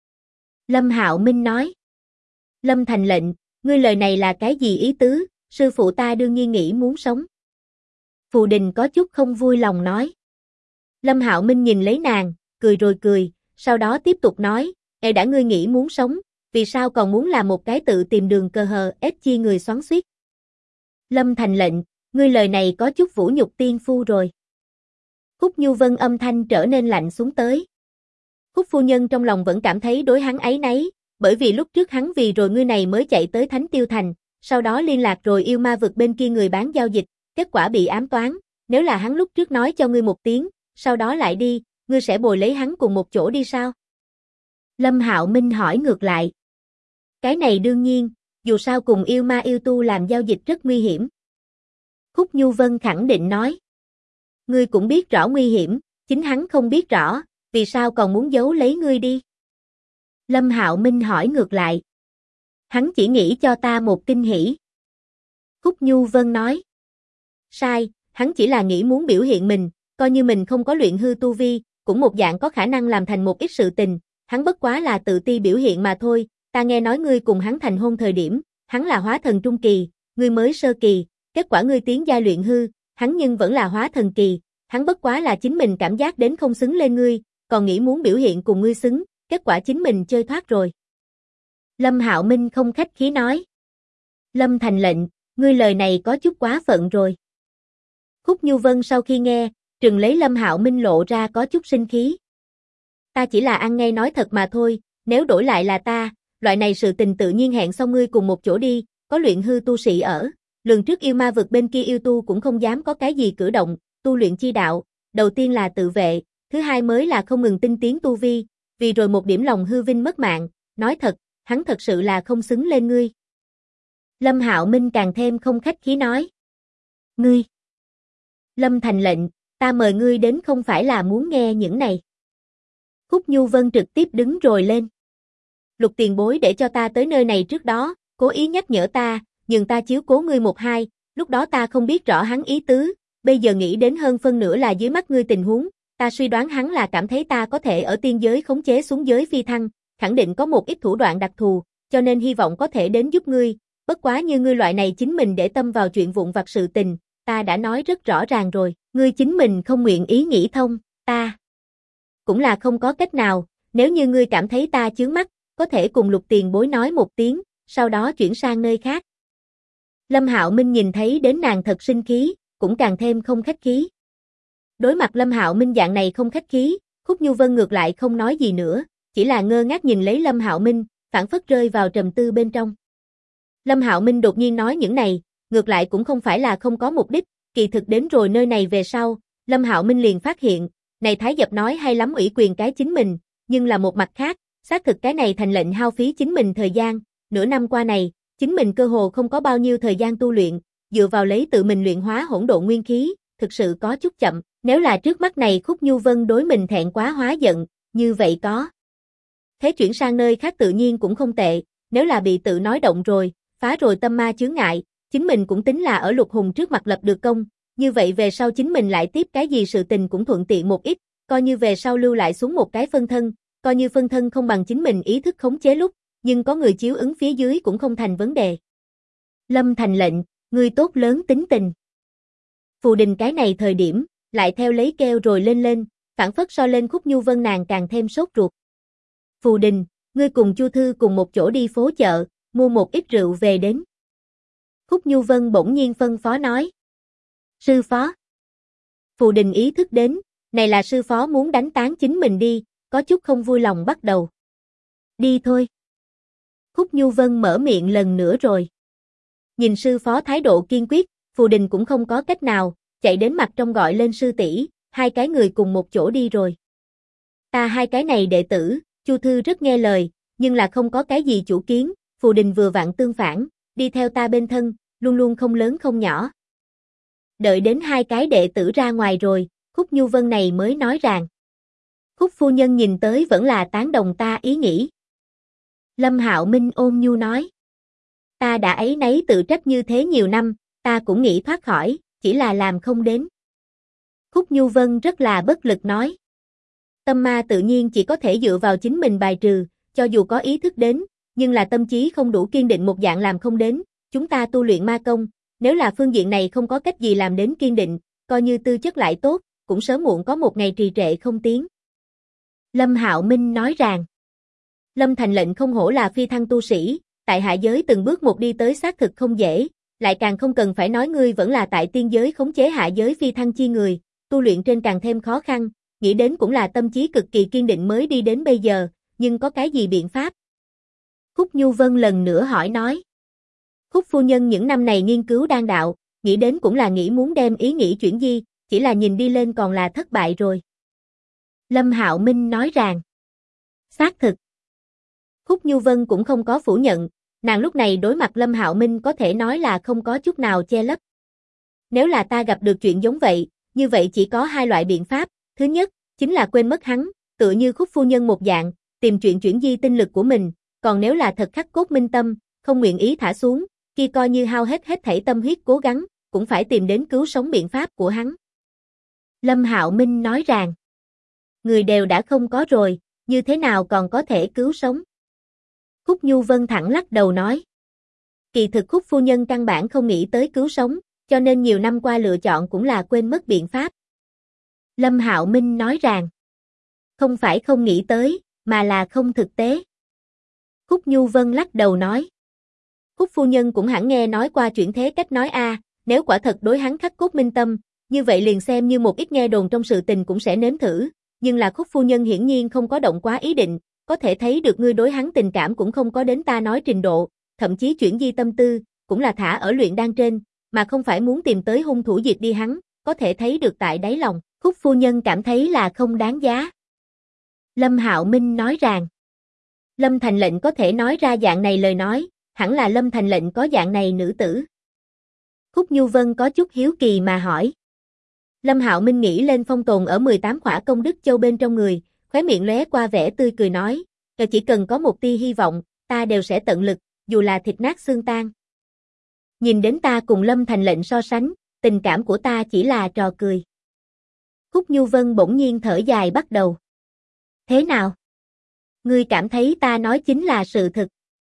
Lâm Hạo Minh nói. Lâm thành lệnh, ngươi lời này là cái gì ý tứ, sư phụ ta đương nhiên nghĩ muốn sống. Phù Đình có chút không vui lòng nói. Lâm Hạo Minh nhìn lấy nàng, cười rồi cười, sau đó tiếp tục nói, đã ngươi nghĩ muốn sống, vì sao còn muốn làm một cái tự tìm đường cờ hờ ép chi người xoắn xuýt. Lâm thành lệnh, ngươi lời này có chút vũ nhục tiên phu rồi. Khúc Nhu Vân âm thanh trở nên lạnh xuống tới. Khúc phu nhân trong lòng vẫn cảm thấy đối hắn áy náy, bởi vì lúc trước hắn vì rồi ngươi này mới chạy tới Thánh Tiêu Thành, sau đó liên lạc rồi yêu ma vực bên kia người bán giao dịch, kết quả bị ám toán, nếu là hắn lúc trước nói cho ngươi một tiếng, sau đó lại đi, ngươi sẽ bồi lấy hắn cùng một chỗ đi sao? Lâm Hạo Minh hỏi ngược lại. Cái này đương nhiên, dù sao cùng yêu ma yêu tu làm giao dịch rất nguy hiểm. Khúc Nhu Vân khẳng định nói. Ngươi cũng biết rõ nguy hiểm, chính hắn không biết rõ, vì sao còn muốn giấu lấy ngươi đi? Lâm Hạo Minh hỏi ngược lại. Hắn chỉ nghĩ cho ta một kinh hỉ. Khúc Nhu Vân nói. Sai, hắn chỉ là nghĩ muốn biểu hiện mình, coi như mình không có luyện hư tu vi, cũng một dạng có khả năng làm thành một ít sự tình, hắn bất quá là tự ti biểu hiện mà thôi, ta nghe nói ngươi cùng hắn thành hôn thời điểm, hắn là hóa thần trung kỳ, ngươi mới sơ kỳ, kết quả ngươi tiến giai luyện hư, hắn nhưng vẫn là hóa thần kỳ, hắn bất quá là chính mình cảm giác đến không xứng lên ngươi, còn nghĩ muốn biểu hiện cùng ngươi xứng, kết quả chính mình chơi thoát rồi. Lâm Hạo Minh không khách khí nói. Lâm Thành lệnh, ngươi lời này có chút quá phận rồi. Khúc Nhu Vân sau khi nghe, trừng lấy Lâm Hạo Minh lộ ra có chút sinh khí. Ta chỉ là ăn ngay nói thật mà thôi, nếu đổi lại là ta, loại này sự tình tự nhiên hẹn xong ngươi cùng một chỗ đi, có luyện hư tu sĩ ở. Lường trước yêu ma vực bên kia yêu tu cũng không dám có cái gì cử động, tu luyện chi đạo, đầu tiên là tự vệ, thứ hai mới là không ngừng tinh tiến tu vi, vì rồi một điểm lòng hư vinh mất mạng, nói thật, hắn thật sự là không xứng lên ngươi. Lâm Hạo Minh càng thêm không khách khí nói. Ngươi! Lâm Thành lệnh, ta mời ngươi đến không phải là muốn nghe những này. Khúc Nhu Vân trực tiếp đứng rồi lên. Lục tiền bối để cho ta tới nơi này trước đó, cố ý nhắc nhở ta, nhưng ta chiếu cố ngươi một hai, lúc đó ta không biết rõ hắn ý tứ, bây giờ nghĩ đến hơn phân nửa là dưới mắt ngươi tình huống, ta suy đoán hắn là cảm thấy ta có thể ở tiên giới khống chế xuống giới phi thăng, khẳng định có một ít thủ đoạn đặc thù, cho nên hy vọng có thể đến giúp ngươi, bất quá như ngươi loại này chính mình để tâm vào chuyện vụn vặt sự tình, ta đã nói rất rõ ràng rồi, ngươi chính mình không nguyện ý nghĩ thông, ta cũng là không có cách nào, nếu như ngươi cảm thấy ta chướng mắt, có thể cùng Lục tiền bối nói một tiếng, sau đó chuyển sang nơi khác. Lâm Hạo Minh nhìn thấy đến nàng thật sinh khí, cũng càng thêm không khách khí. Đối mặt Lâm Hạo Minh dạng này không khách khí, Khúc Nhu Vân ngược lại không nói gì nữa, chỉ là ngơ ngác nhìn lấy Lâm Hạo Minh, phảng phất rơi vào trầm tư bên trong. Lâm Hạo Minh đột nhiên nói những này, ngược lại cũng không phải là không có mục đích, kỳ thực đến rồi nơi này về sau, Lâm Hạo Minh liền phát hiện, này Thái Dập nói hay lắm ủy quyền cái chính mình, nhưng là một mặt khác, xác thực cái này thành lệnh hao phí chính mình thời gian, nửa năm qua này, chính mình cơ hồ không có bao nhiêu thời gian tu luyện, dựa vào lấy tự mình luyện hóa hỗn độn nguyên khí, thực sự có chút chậm, nếu là trước mắt này Khúc Nhu Vân đối mình thẹn quá hóa giận, như vậy có. Thế chuyển sang nơi khác tự nhiên cũng không tệ, nếu là bị tự nói động rồi, phá rồi tâm ma chướng ngại, chính mình cũng tính là ở Lục Hùng trước mặt lập được công, như vậy về sau chính mình lại tiếp cái gì sự tình cũng thuận tiện một ít, coi như về sau lưu lại xuống một cái phân thân, coi như phân thân không bằng chính mình ý thức khống chế lúc, nhưng có người chiếu ứng phía dưới cũng không thành vấn đề. Lâm Thành lệnh, ngươi tốt lớn tính tình. Phù Đình cái này thời điểm, lại theo lấy kêu rồi lên, phản phất so lên Khúc Nhu Vân nàng càng thêm sốt ruột. Phù Đình, ngươi cùng Chu Thư cùng một chỗ đi phố chợ, mua một ít rượu về đến. Khúc Nhu Vân bỗng nhiên phân phó nói. Sư phó. Phù Đình ý thức đến, này là sư phó muốn đánh tán chính mình đi, có chút không vui lòng bắt đầu. Đi thôi. Khúc Nhu Vân mở miệng lần nữa rồi. Nhìn sư phó thái độ kiên quyết, Phù Đình cũng không có cách nào, chạy đến mặt trong gọi lên sư tỷ, hai cái người cùng một chỗ đi rồi. Ta hai cái này đệ tử, Chu Thư rất nghe lời, nhưng là không có cái gì chủ kiến, Phù Đình vừa vặn tương phản, đi theo ta bên thân, luôn luôn không lớn không nhỏ. Đợi đến hai cái đệ tử ra ngoài rồi, Khúc Nhu Vân này mới nói rằng. Khúc phu nhân nhìn tới vẫn là tán đồng ta ý nghĩ. Lâm Hạo Minh ôn nhu nói. Ta đã ấy nấy tự trách như thế nhiều năm, ta cũng nghĩ thoát khỏi, chỉ là làm không đến. Khúc Nhu Vân rất là bất lực nói. Tâm ma tự nhiên chỉ có thể dựa vào chính mình bài trừ, cho dù có ý thức đến, nhưng là tâm trí không đủ kiên định một dạng làm không đến, chúng ta tu luyện ma công, nếu là phương diện này không có cách gì làm đến kiên định, coi như tư chất lại tốt, cũng sớm muộn có một ngày trì trệ không tiến. Lâm Hạo Minh nói rằng, Lâm Thành lệnh không hổ là phi thăng tu sĩ, tại hạ giới từng bước một đi tới xác thực không dễ, lại càng không cần phải nói ngươi vẫn là tại tiên giới khống chế hạ giới phi thăng chi người, tu luyện trên càng thêm khó khăn, nghĩ đến cũng là tâm trí cực kỳ kiên định mới đi đến bây giờ, nhưng có cái gì biện pháp? Khúc Nhu Vân lần nữa hỏi nói. Khúc phu nhân những năm này nghiên cứu đan đạo, nghĩ đến cũng là nghĩ muốn đem ý nghĩ chuyển di, chỉ là nhìn đi lên còn là thất bại rồi. Lâm Hạo Minh nói rằng, xác thực. Khúc Nhu Vân cũng không có phủ nhận, nàng lúc này đối mặt Lâm Hạo Minh có thể nói là không có chút nào che lấp. Nếu là ta gặp được chuyện giống vậy, như vậy chỉ có hai loại biện pháp, thứ nhất, chính là quên mất hắn, tựa như Khúc phu nhân một dạng, tìm chuyện chuyển di tinh lực của mình, còn nếu là thật khắc cốt minh tâm, không nguyện ý thả xuống, kia coi như hao hết thảy tâm huyết cố gắng, cũng phải tìm đến cứu sống biện pháp của hắn. Lâm Hạo Minh nói rằng, người đều đã không có rồi, như thế nào còn có thể cứu sống? Khúc Nhu Vân thẳng lắc đầu nói. Kỳ thực Khúc phu nhân căn bản không nghĩ tới cứu sống, cho nên nhiều năm qua lựa chọn cũng là quên mất biện pháp. Lâm Hạo Minh nói rằng, không phải không nghĩ tới, mà là không thực tế. Khúc Nhu Vân lắc đầu nói. Khúc phu nhân cũng hẳn nghe nói qua chuyển thế cách nói nếu quả thật đối hắn khắc cốt minh tâm, như vậy liền xem như một ít nghe đồn trong sự tình cũng sẽ nếm thử, nhưng là Khúc phu nhân hiển nhiên không có động quá ý định, có thể thấy được ngươi đối hắn tình cảm cũng không có đến ta nói trình độ, thậm chí chuyển di tâm tư, cũng là thả ở luyện đan trên, mà không phải muốn tìm tới hung thủ diệt đi hắn, có thể thấy được tại đáy lòng, Khúc phu nhân cảm thấy là không đáng giá. Lâm Hạo Minh nói rằng, Lâm Thành Lệnh có thể nói ra dạng này lời nói, hẳn là Lâm Thành Lệnh có dạng này nữ tử. Khúc Nhu Vân có chút hiếu kỳ mà hỏi. Lâm Hạo Minh nghĩ lên phong tồn ở 18 khỏa công đức châu bên trong người, khóe miệng lóe qua vẻ tươi cười nói, chỉ cần có một tia hy vọng, ta đều sẽ tận lực, dù là thịt nát xương tan. Nhìn đến ta cùng Lâm Thành Lệnh so sánh, tình cảm của ta chỉ là trò cười. Khúc Nhu Vân bỗng nhiên thở dài bắt đầu. Thế nào? Ngươi cảm thấy ta nói chính là sự thực?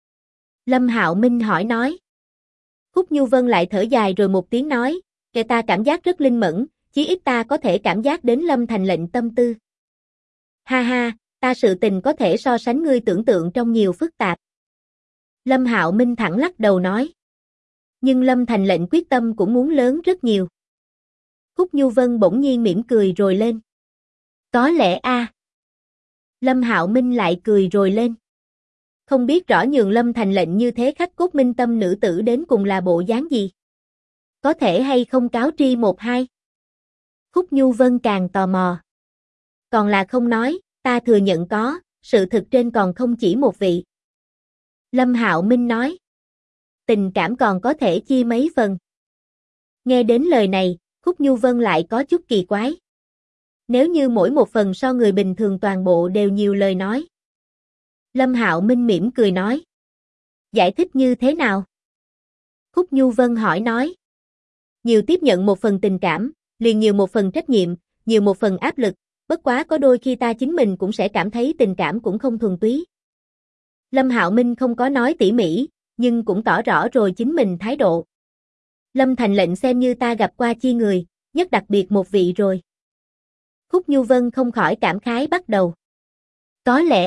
Lâm Hạo Minh hỏi nói. Khúc Nhu Vân lại thở dài rồi một tiếng nói, kể ta cảm giác rất linh mẫn, chí ít ta có thể cảm giác đến Lâm Thành Lệnh tâm tư. Ha ha, ta sự tình có thể so sánh ngươi tưởng tượng trong nhiều phức tạp. Lâm Hạo Minh thẳng lắc đầu nói. Nhưng Lâm Thành Lệnh quyết tâm cũng muốn lớn rất nhiều. Khúc Nhu Vân bỗng nhiên mỉm cười rồi lên. Có lẽ Lâm Hạo Minh lại cười rồi lên. Không biết rõ nhường Lâm Thành Lệnh như thế khắc cốt minh tâm nữ tử đến cùng là bộ dáng gì? Có thể hay không cáo tri một hai? Khúc Nhu Vân càng tò mò. Còn là không nói, ta thừa nhận có, sự thực trên còn không chỉ một vị. Lâm Hạo Minh nói. Tình cảm còn có thể chia mấy phần. Nghe đến lời này, Khúc Nhu Vân lại có chút kỳ quái. Nếu như mỗi một phần so người bình thường toàn bộ đều nhiều lời nói. Lâm Hạo Minh mỉm cười nói. Giải thích như thế nào? Khúc Nhu Vân hỏi nói. Nhiều tiếp nhận một phần tình cảm, liền nhiều một phần trách nhiệm, nhiều một phần áp lực, bất quá có đôi khi ta chính mình cũng sẽ cảm thấy tình cảm cũng không thuần túy. Lâm Hạo Minh không có nói tỉ mỉ, nhưng cũng tỏ rõ rồi chính mình thái độ. Lâm Thành Lệnh xem như ta gặp qua chi người, nhất đặc biệt một vị rồi. Khúc Nhu Vân không khỏi cảm khái bắt đầu. Có lẽ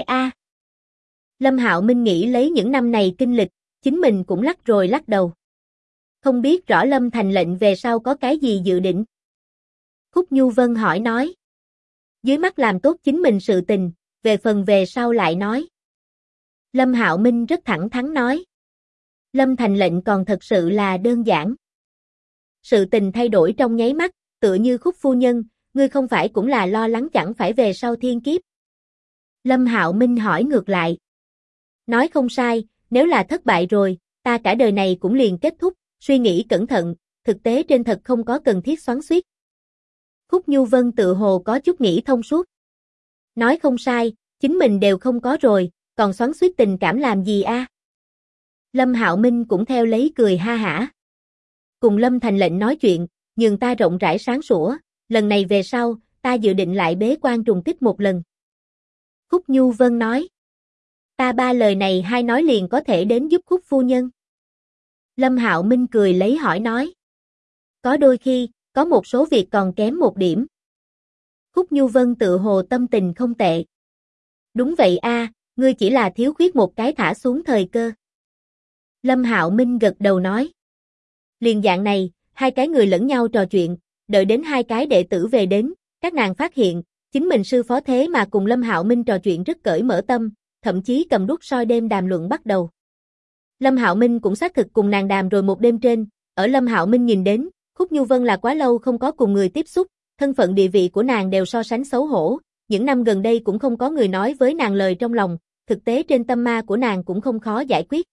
Lâm Hạo Minh nghĩ lấy những năm này kinh lịch, chính mình cũng lắc rồi lắc đầu. Không biết rõ Lâm Thành Lệnh về sau có cái gì dự định. Khúc Nhu Vân hỏi nói. Dưới mắt làm tốt chính mình sự tình, về phần về sau lại nói. Lâm Hạo Minh rất thẳng thắn nói. Lâm Thành Lệnh còn thật sự là đơn giản. Sự tình thay đổi trong nháy mắt, tựa như Khúc phu nhân, ngươi không phải cũng là lo lắng chẳng phải về sau thiên kiếp. Lâm Hạo Minh hỏi ngược lại. Nói không sai, nếu là thất bại rồi, ta cả đời này cũng liền kết thúc, suy nghĩ cẩn thận, thực tế trên thật không có cần thiết xoắn xuýt. Khúc Nhu Vân tự hồ có chút nghĩ thông suốt. Nói không sai, chính mình đều không có rồi, còn xoắn xuýt tình cảm làm gì Lâm Hạo Minh cũng theo lấy cười ha hả. Cùng Lâm Thành Lệnh nói chuyện, nhường ta rộng rãi sáng sủa, lần này về sau, ta dự định lại bế quan trùng kích một lần. Khúc Nhu Vân nói. Ta ba lời này hai nói liền có thể đến giúp Khúc phu nhân. Lâm Hạo Minh cười lấy hỏi nói. Có đôi khi, có một số việc còn kém một điểm. Khúc Nhu Vân tự hồ tâm tình không tệ. Đúng vậy ngươi chỉ là thiếu khuyết một cái thả xuống thời cơ. Lâm Hạo Minh gật đầu nói. Liền dạng này, hai cái người lẫn nhau trò chuyện, đợi đến hai cái đệ tử về đến, các nàng phát hiện, chính mình sư phó thế mà cùng Lâm Hạo Minh trò chuyện rất cởi mở tâm, thậm chí cầm đuốc soi đêm đàm luận bắt đầu. Lâm Hạo Minh cũng xác thực cùng nàng đàm rồi một đêm trên, ở Lâm Hạo Minh nhìn đến, Khúc Nhu Vân là quá lâu không có cùng người tiếp xúc, thân phận địa vị của nàng đều so sánh xấu hổ, những năm gần đây cũng không có người nói với nàng lời trong lòng, thực tế trên tâm ma của nàng cũng không khó giải quyết.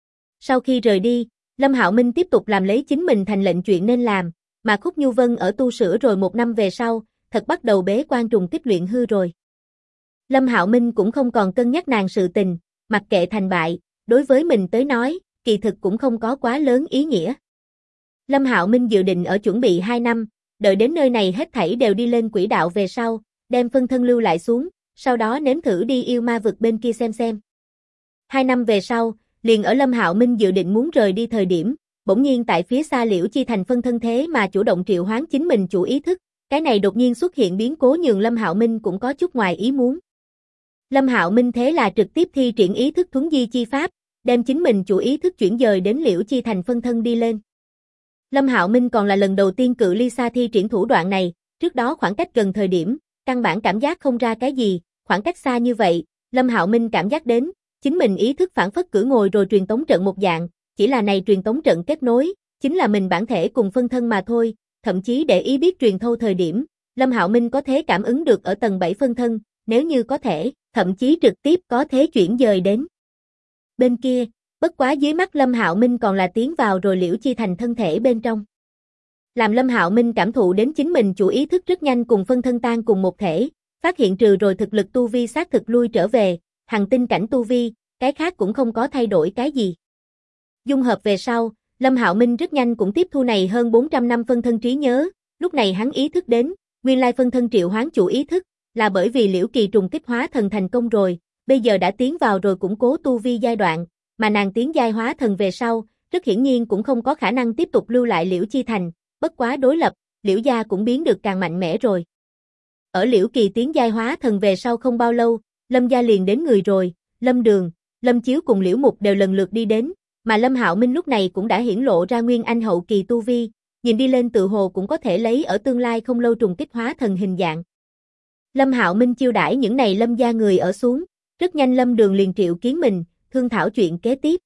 Sau khi rời đi, Lâm Hạo Minh tiếp tục làm lấy chính mình thành lệnh chuyện nên làm, mà Khúc Nhu Vân ở tu sửa rồi 1 năm về sau, thật bắt đầu bế quan trùng kích luyện hư rồi. Lâm Hạo Minh cũng không còn cân nhắc nàng sự tình, mặc kệ thành bại, đối với mình tới nói, kỳ thực cũng không có quá lớn ý nghĩa. Lâm Hạo Minh dự định ở chuẩn bị 2 năm, đợi đến nơi này hết thảy đều đi lên quỹ đạo về sau, đem phân thân lưu lại xuống, sau đó nếm thử đi yêu ma vực bên kia xem. 2 năm về sau, liền ở Lâm Hạo Minh dự định muốn rời đi thời điểm, bỗng nhiên tại phía xa Liễu Chi Thành phân thân thế mà chủ động triệu hoán chính mình chủ ý thức, cái này đột nhiên xuất hiện biến cố nhường Lâm Hạo Minh cũng có chút ngoài ý muốn. Lâm Hạo Minh thế là trực tiếp thi triển ý thức thuấn di chi pháp, đem chính mình chủ ý thức chuyển dời đến Liễu Chi Thành phân thân đi lên. Lâm Hạo Minh còn là lần đầu tiên cự ly xa thi triển thủ đoạn này, trước đó khoảng cách gần thời điểm, căn bản cảm giác không ra cái gì, khoảng cách xa như vậy, Lâm Hạo Minh cảm giác đến, chính mình ý thức phản phất cử ngồi rồi truyền tống trận một dạng, chỉ là này truyền tống trận kết nối, chính là mình bản thể cùng phân thân mà thôi, thậm chí để ý biết truyền thâu thời điểm, Lâm Hạo Minh có thể cảm ứng được ở tầng 7 phân thân, nếu như có thể, thậm chí trực tiếp có thể chuyển dời đến bên kia, bất quá dưới mắt Lâm Hạo Minh còn là tiến vào rồi Liễu Chi Thành thân thể bên trong. Làm Lâm Hạo Minh cảm thụ đến chính mình chủ ý thức rất nhanh cùng phân thân tan cùng một thể, phát hiện trừ rồi thực lực tu vi xác thực lui trở về, hằng tinh cảnh tu vi, cái khác cũng không có thay đổi cái gì. Dung hợp về sau, Lâm Hạo Minh rất nhanh cũng tiếp thu này hơn 400 năm phân thân trí nhớ, lúc này hắn ý thức đến, nguyên lai phân thân triệu hoán chủ ý thức, là bởi vì Liễu Kỳ trùng kích hóa thần thành công rồi, bây giờ đã tiến vào rồi củng cố tu vi giai đoạn, mà nàng tiến giai hóa thần về sau, rất hiển nhiên cũng không có khả năng tiếp tục lưu lại Liễu Chi Thành, bất quá đối lập, Liễu gia cũng biến được càng mạnh mẽ rồi. Ở Liễu Kỳ tiến giai hóa thần về sau không bao lâu, Lâm gia liền đến người rồi, Lâm Đường, Lâm Chiếu cùng Liễu Mục đều lần lượt đi đến, mà Lâm Hạo Minh lúc này cũng đã hiển lộ ra nguyên anh hậu kỳ tu vi, nhìn đi lên tự hồ cũng có thể lấy ở tương lai không lâu trùng kích hóa thần hình dạng. Lâm Hạo Minh chiêu đãi những này Lâm gia người ở xuống, rất nhanh Lâm Đường liền triệu kiến mình, thương thảo chuyện kế tiếp.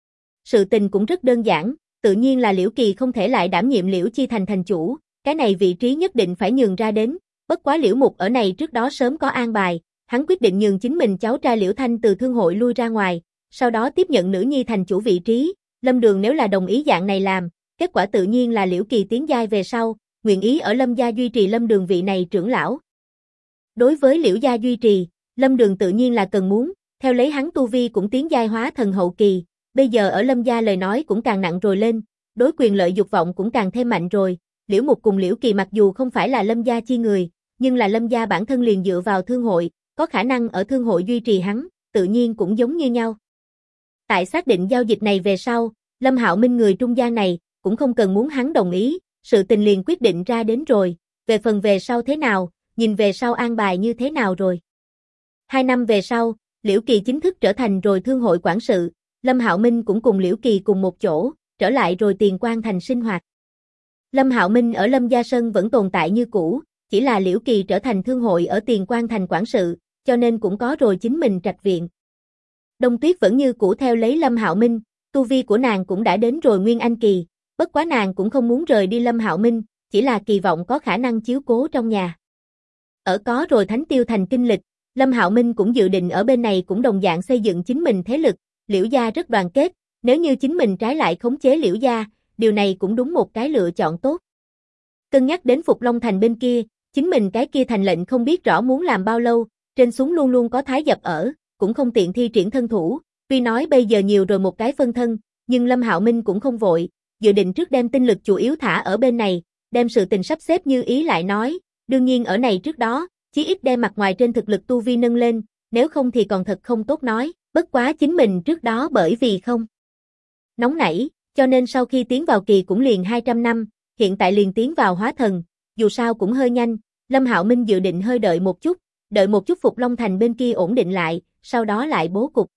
Sự tình cũng rất đơn giản, tự nhiên là Liễu Kỳ không thể lại đảm nhiệm Liễu Chi Thành thành chủ, cái này vị trí nhất định phải nhường ra đến, bất quá Liễu Mục ở này trước đó sớm có an bài, hắn quyết định nhường chính mình cháu trai Liễu Thanh từ thương hội lui ra ngoài, sau đó tiếp nhận nữ nhi thành chủ vị trí, Lâm Đường nếu là đồng ý dạng này làm, kết quả tự nhiên là Liễu Kỳ tiến giai về sau, nguyện ý ở Lâm gia duy trì Lâm Đường vị này trưởng lão. Đối với Liễu gia duy trì, Lâm Đường tự nhiên là cần muốn, theo lấy hắn tu vi cũng tiến giai hóa thần hậu kỳ, bây giờ ở Lâm gia lời nói cũng càng nặng rồi lên, đối quyền lợi dục vọng cũng càng thêm mạnh rồi, Liễu Mục cùng Liễu Kỳ mặc dù không phải là Lâm gia chi người, nhưng là Lâm gia bản thân liền dựa vào thương hội, có khả năng ở thương hội duy trì hắn, tự nhiên cũng giống như nhau. Tại xác định giao dịch này về sau, Lâm Hạo Minh người trung gian này, cũng không cần muốn hắn đồng ý, sự tình liền quyết định ra đến rồi, về phần về sau thế nào, nhìn về sau an bài như thế nào rồi. 2 năm về sau, Liễu Kỳ chính thức trở thành rồi thương hội quản sự, Lâm Hạo Minh cũng cùng Liễu Kỳ cùng một chỗ, trở lại rồi Tiền Quan Thành sinh hoạt. Lâm Hạo Minh ở Lâm Gia Sân vẫn tồn tại như cũ, chỉ là Liễu Kỳ trở thành thương hội ở Tiền Quan Thành quản sự, cho nên cũng có rồi chính mình trạch viện. Đông Tuyết vẫn như cũ theo lấy Lâm Hạo Minh, tu vi của nàng cũng đã đến rồi Nguyên Anh kỳ, bất quá nàng cũng không muốn rời đi Lâm Hạo Minh, chỉ là kỳ vọng có khả năng chiếu cố trong nhà. Ở có rồi Thánh Tiêu Thành kinh lịch, Lâm Hạo Minh cũng dự định ở bên này cũng đồng dạng xây dựng chính mình thế lực, Liễu gia rất đoàn kết, nếu như chính mình trái lại khống chế Liễu gia, điều này cũng đúng một cái lựa chọn tốt. Cân nhắc đến Phục Long Thành bên kia, chính mình cái kia thành lệnh không biết rõ muốn làm bao lâu, trên xuống luôn luôn có Thái Dập ở, cũng không tiện thi triển thân thủ, tuy nói bây giờ nhiều rồi một cái phân thân, nhưng Lâm Hạo Minh cũng không vội, dự định trước đem tinh lực chủ yếu thả ở bên này, đem sự tình sắp xếp như ý lại nói, đương nhiên ở này trước đó, chí ít đem mặt ngoài trên thực lực tu vi nâng lên, nếu không thì còn thật không tốt nói, bất quá chính mình trước đó bởi vì không nóng nảy, cho nên sau khi tiến vào kỳ cũng liền 200 năm, hiện tại liền tiến vào hóa thần, dù sao cũng hơi nhanh, Lâm Hạo Minh dự định hơi đợi một chút Phục Long Thành bên kia ổn định lại, sau đó lại bố cục.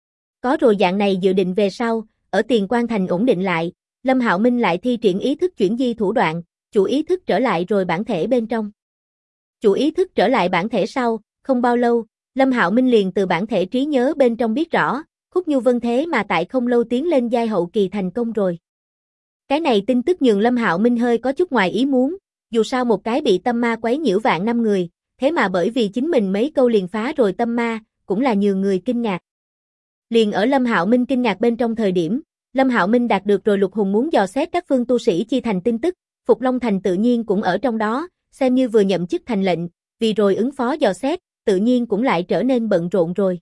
Có rồi dạng này dự định về sau, ở Tiền Quan Thành ổn định lại, Lâm Hạo Minh lại thi triển ý thức chuyển di thủ đoạn, chủ ý thức trở lại rồi bản thể bên trong. Chủ ý thức trở lại bản thể sau, không bao lâu, Lâm Hạo Minh liền từ bản thể trí nhớ bên trong biết rõ, Khúc Nhu Vân thế mà tại không lâu tiến lên giai hậu kỳ thành công rồi. Cái này tin tức nhường Lâm Hạo Minh hơi có chút ngoài ý muốn, dù sao một cái bị tâm ma quấy nhiễu vạn năm người, thế mà bởi vì chính mình mấy câu liền phá rồi tâm ma, cũng là nhiều người kinh ngạc. Liền ở Lâm Hạo Minh kinh ngạc bên trong thời điểm, Lâm Hạo Minh đạt được rồi Lục Hùng muốn dò xét các phương tu sĩ chi thành tin tức, Phục Long Thành tự nhiên cũng ở trong đó, xem như vừa nhậm chức thành lệnh, vì rồi ứng phó dò xét, tự nhiên cũng lại trở nên bận rộn rồi.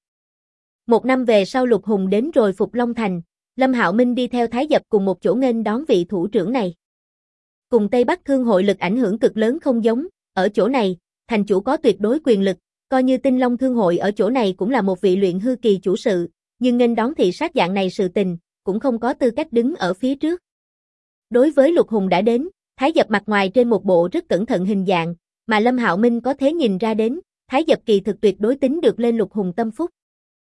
Một năm về sau Lục Hùng đến rồi Phục Long Thành, Lâm Hạo Minh đi theo Thái Dập cùng một chỗ nghênh đón vị thủ trưởng này. Cùng Tây Bắc Thương hội lực ảnh hưởng cực lớn không giống, ở chỗ này, thành chủ có tuyệt đối quyền lực, coi như Tinh Long Thương hội ở chỗ này cũng là một vị luyện hư kỳ chủ sự, nhưng nghênh đón thị sát dạng này sự tình, cũng không có tư cách đứng ở phía trước. Đối với Lục Hùng đã đến, Thái Dập mặt ngoài trên một bộ rất cẩn thận hình dạng, mà Lâm Hạo Minh có thể nhìn ra đến, Thái Dập kỳ thực tuyệt đối tính được lên Lục Hùng tâm phúc.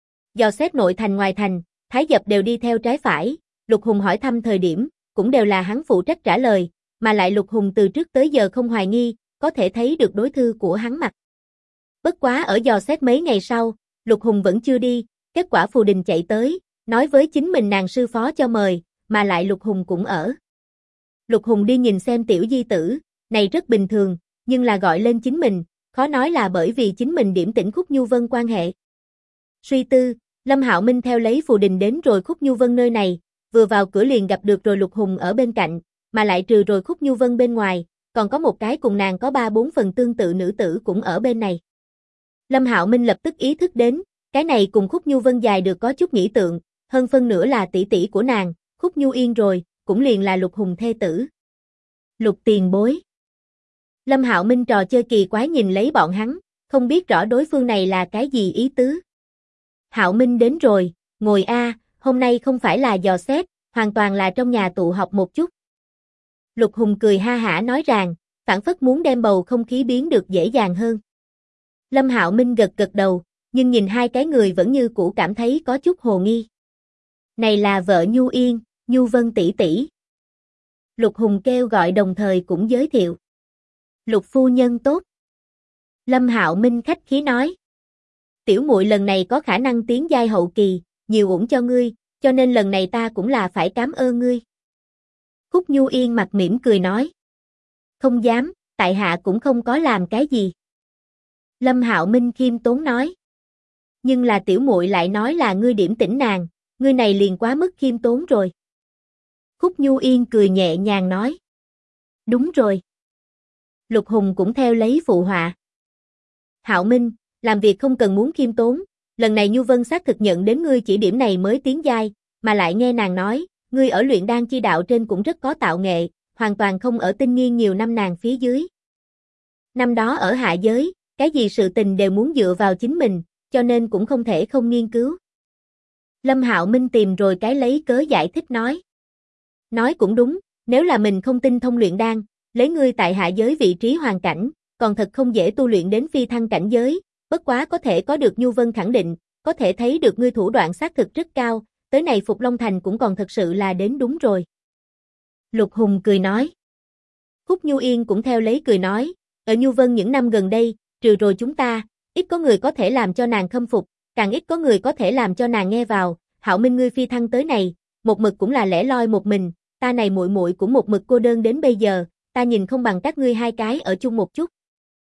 Dò xét nội thành ngoài thành, Thái Dập đều đi theo trái phải, Lục Hùng hỏi thăm thời điểm, cũng đều là hắn phụ trách trả lời, mà lại Lục Hùng từ trước tới giờ không hoài nghi, có thể thấy được đối thư của hắn mặt. Bất quá ở dò xét mấy ngày sau, Lục Hùng vẫn chưa đi, kết quả Phù Đình chạy tới, nói với chính mình nàng sư phó cho mời, mà lại Lục Hùng cũng ở. Lục Hùng đi nhìn xem tiểu di tử, này rất bình thường, nhưng là gọi lên chính mình, khó nói là bởi vì chính mình điểm tỉnh Khúc Nhu Vân quan hệ. Suy tư, Lâm Hạo Minh theo lấy Phù Đình đến rồi Khúc Nhu Vân nơi này, vừa vào cửa liền gặp được rồi Lục Hùng ở bên cạnh, mà lại trừ rồi Khúc Nhu Vân bên ngoài, còn có một cái cùng nàng có 3-4 phần tương tự nữ tử cũng ở bên này. Lâm Hạo Minh lập tức ý thức đến, cái này cùng Khúc Nhu Vân dài được có chút nghĩ tượng, hơn phân nửa là tỷ tỷ của nàng, Khúc Nhu Yên rồi, cũng liền là Lục Hùng thê tử. Lục tiền bối. Lâm Hạo Minh trò chơi kỳ quái nhìn lấy bọn hắn, không biết rõ đối phương này là cái gì ý tứ. Hạo Minh đến rồi, ngồi a, hôm nay không phải là dò xét, hoàn toàn là trong nhà tụ họp một chút. Lục Hùng cười ha hả nói rằng, phảng phất muốn đem bầu không khí biến được dễ dàng hơn. Lâm Hạo Minh gật gật đầu, nhưng nhìn hai cái người vẫn như cũ cảm thấy có chút hồ nghi. Này là vợ Nhu Yên, Nhu Vân tỷ tỷ. Lục Hùng kêu gọi đồng thời cũng giới thiệu. Lục phu nhân tốt. Lâm Hạo Minh khách khí nói. Tiểu muội lần này có khả năng tiến giai hậu kỳ, nhiều ủng cho ngươi, cho nên lần này ta cũng là phải cảm ơn ngươi. Khúc Nhu Yên mặt mỉm cười nói. Không dám, tại hạ cũng không có làm cái gì. Lâm Hạo Minh khiêm tốn nói. Nhưng là tiểu muội lại nói là ngươi điểm tỉnh nàng, ngươi này liền quá mức khiêm tốn rồi. Khúc Nhu Yên cười nhẹ nhàng nói. Đúng rồi. Lục Hùng cũng theo lấy phụ họa. Hạo Minh, làm việc không cần muốn khiêm tốn, lần này Nhu Vân xác thực nhận đến ngươi chỉ điểm này mới tiến giai, mà lại nghe nàng nói, ngươi ở luyện đan chi đạo trên cũng rất có tạo nghệ, hoàn toàn không ở tinh nghiên nhiều năm nàng phía dưới. Năm đó ở hạ giới, cái gì sự tình đều muốn dựa vào chính mình, cho nên cũng không thể không nghiên cứu. Lâm Hạo Minh tìm rồi cái lấy cớ giải thích nói. Nói cũng đúng, nếu là mình không tinh thông luyện đan, lấy ngươi tại hạ giới vị trí hoàn cảnh, còn thật không dễ tu luyện đến phi thăng cảnh giới, bất quá có thể có được Nhu Vân khẳng định, có thể thấy được ngươi thủ đoạn xác thực rất cao, tới này Phục Long Thành cũng còn thật sự là đến đúng rồi. Lục Hùng cười nói. Khúc Nhu Yên cũng theo lấy cười nói, ở Nhu Vân những năm gần đây, trừ rồi chúng ta, ít có người có thể làm cho nàng khâm phục, càng ít có người có thể làm cho nàng nghe vào, Hạo Minh ngươi phi thăng tới này, một mực cũng là lẻ loi một mình, ta này muội muội cũng một mực cô đơn đến bây giờ, ta nhìn không bằng các ngươi hai cái ở chung một chút.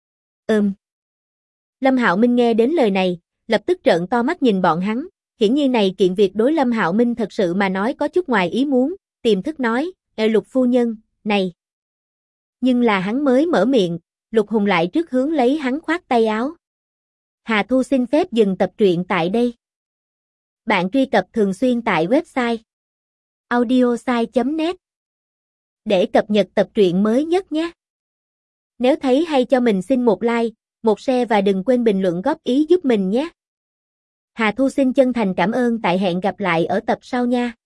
Lâm Hạo Minh nghe đến lời này, lập tức trợn to mắt nhìn bọn hắn, hiển nhiên này kiện việc đối Lâm Hạo Minh thật sự mà nói có chút ngoài ý muốn, tiềm thức nói, Lục phu nhân, này. Nhưng là hắn mới mở miệng, Lục Hùng lại trước hướng lấy hắn khoát tay áo. Hà Thu xin phép dừng tập truyện tại đây. Bạn truy cập thường xuyên tại website audiosai.net để cập nhật tập truyện mới nhất nhé. Nếu thấy hay cho mình xin một like, một share và đừng quên bình luận góp ý giúp mình nhé. Hà Thu xin chân thành cảm ơn, tại hẹn gặp lại ở tập sau nha.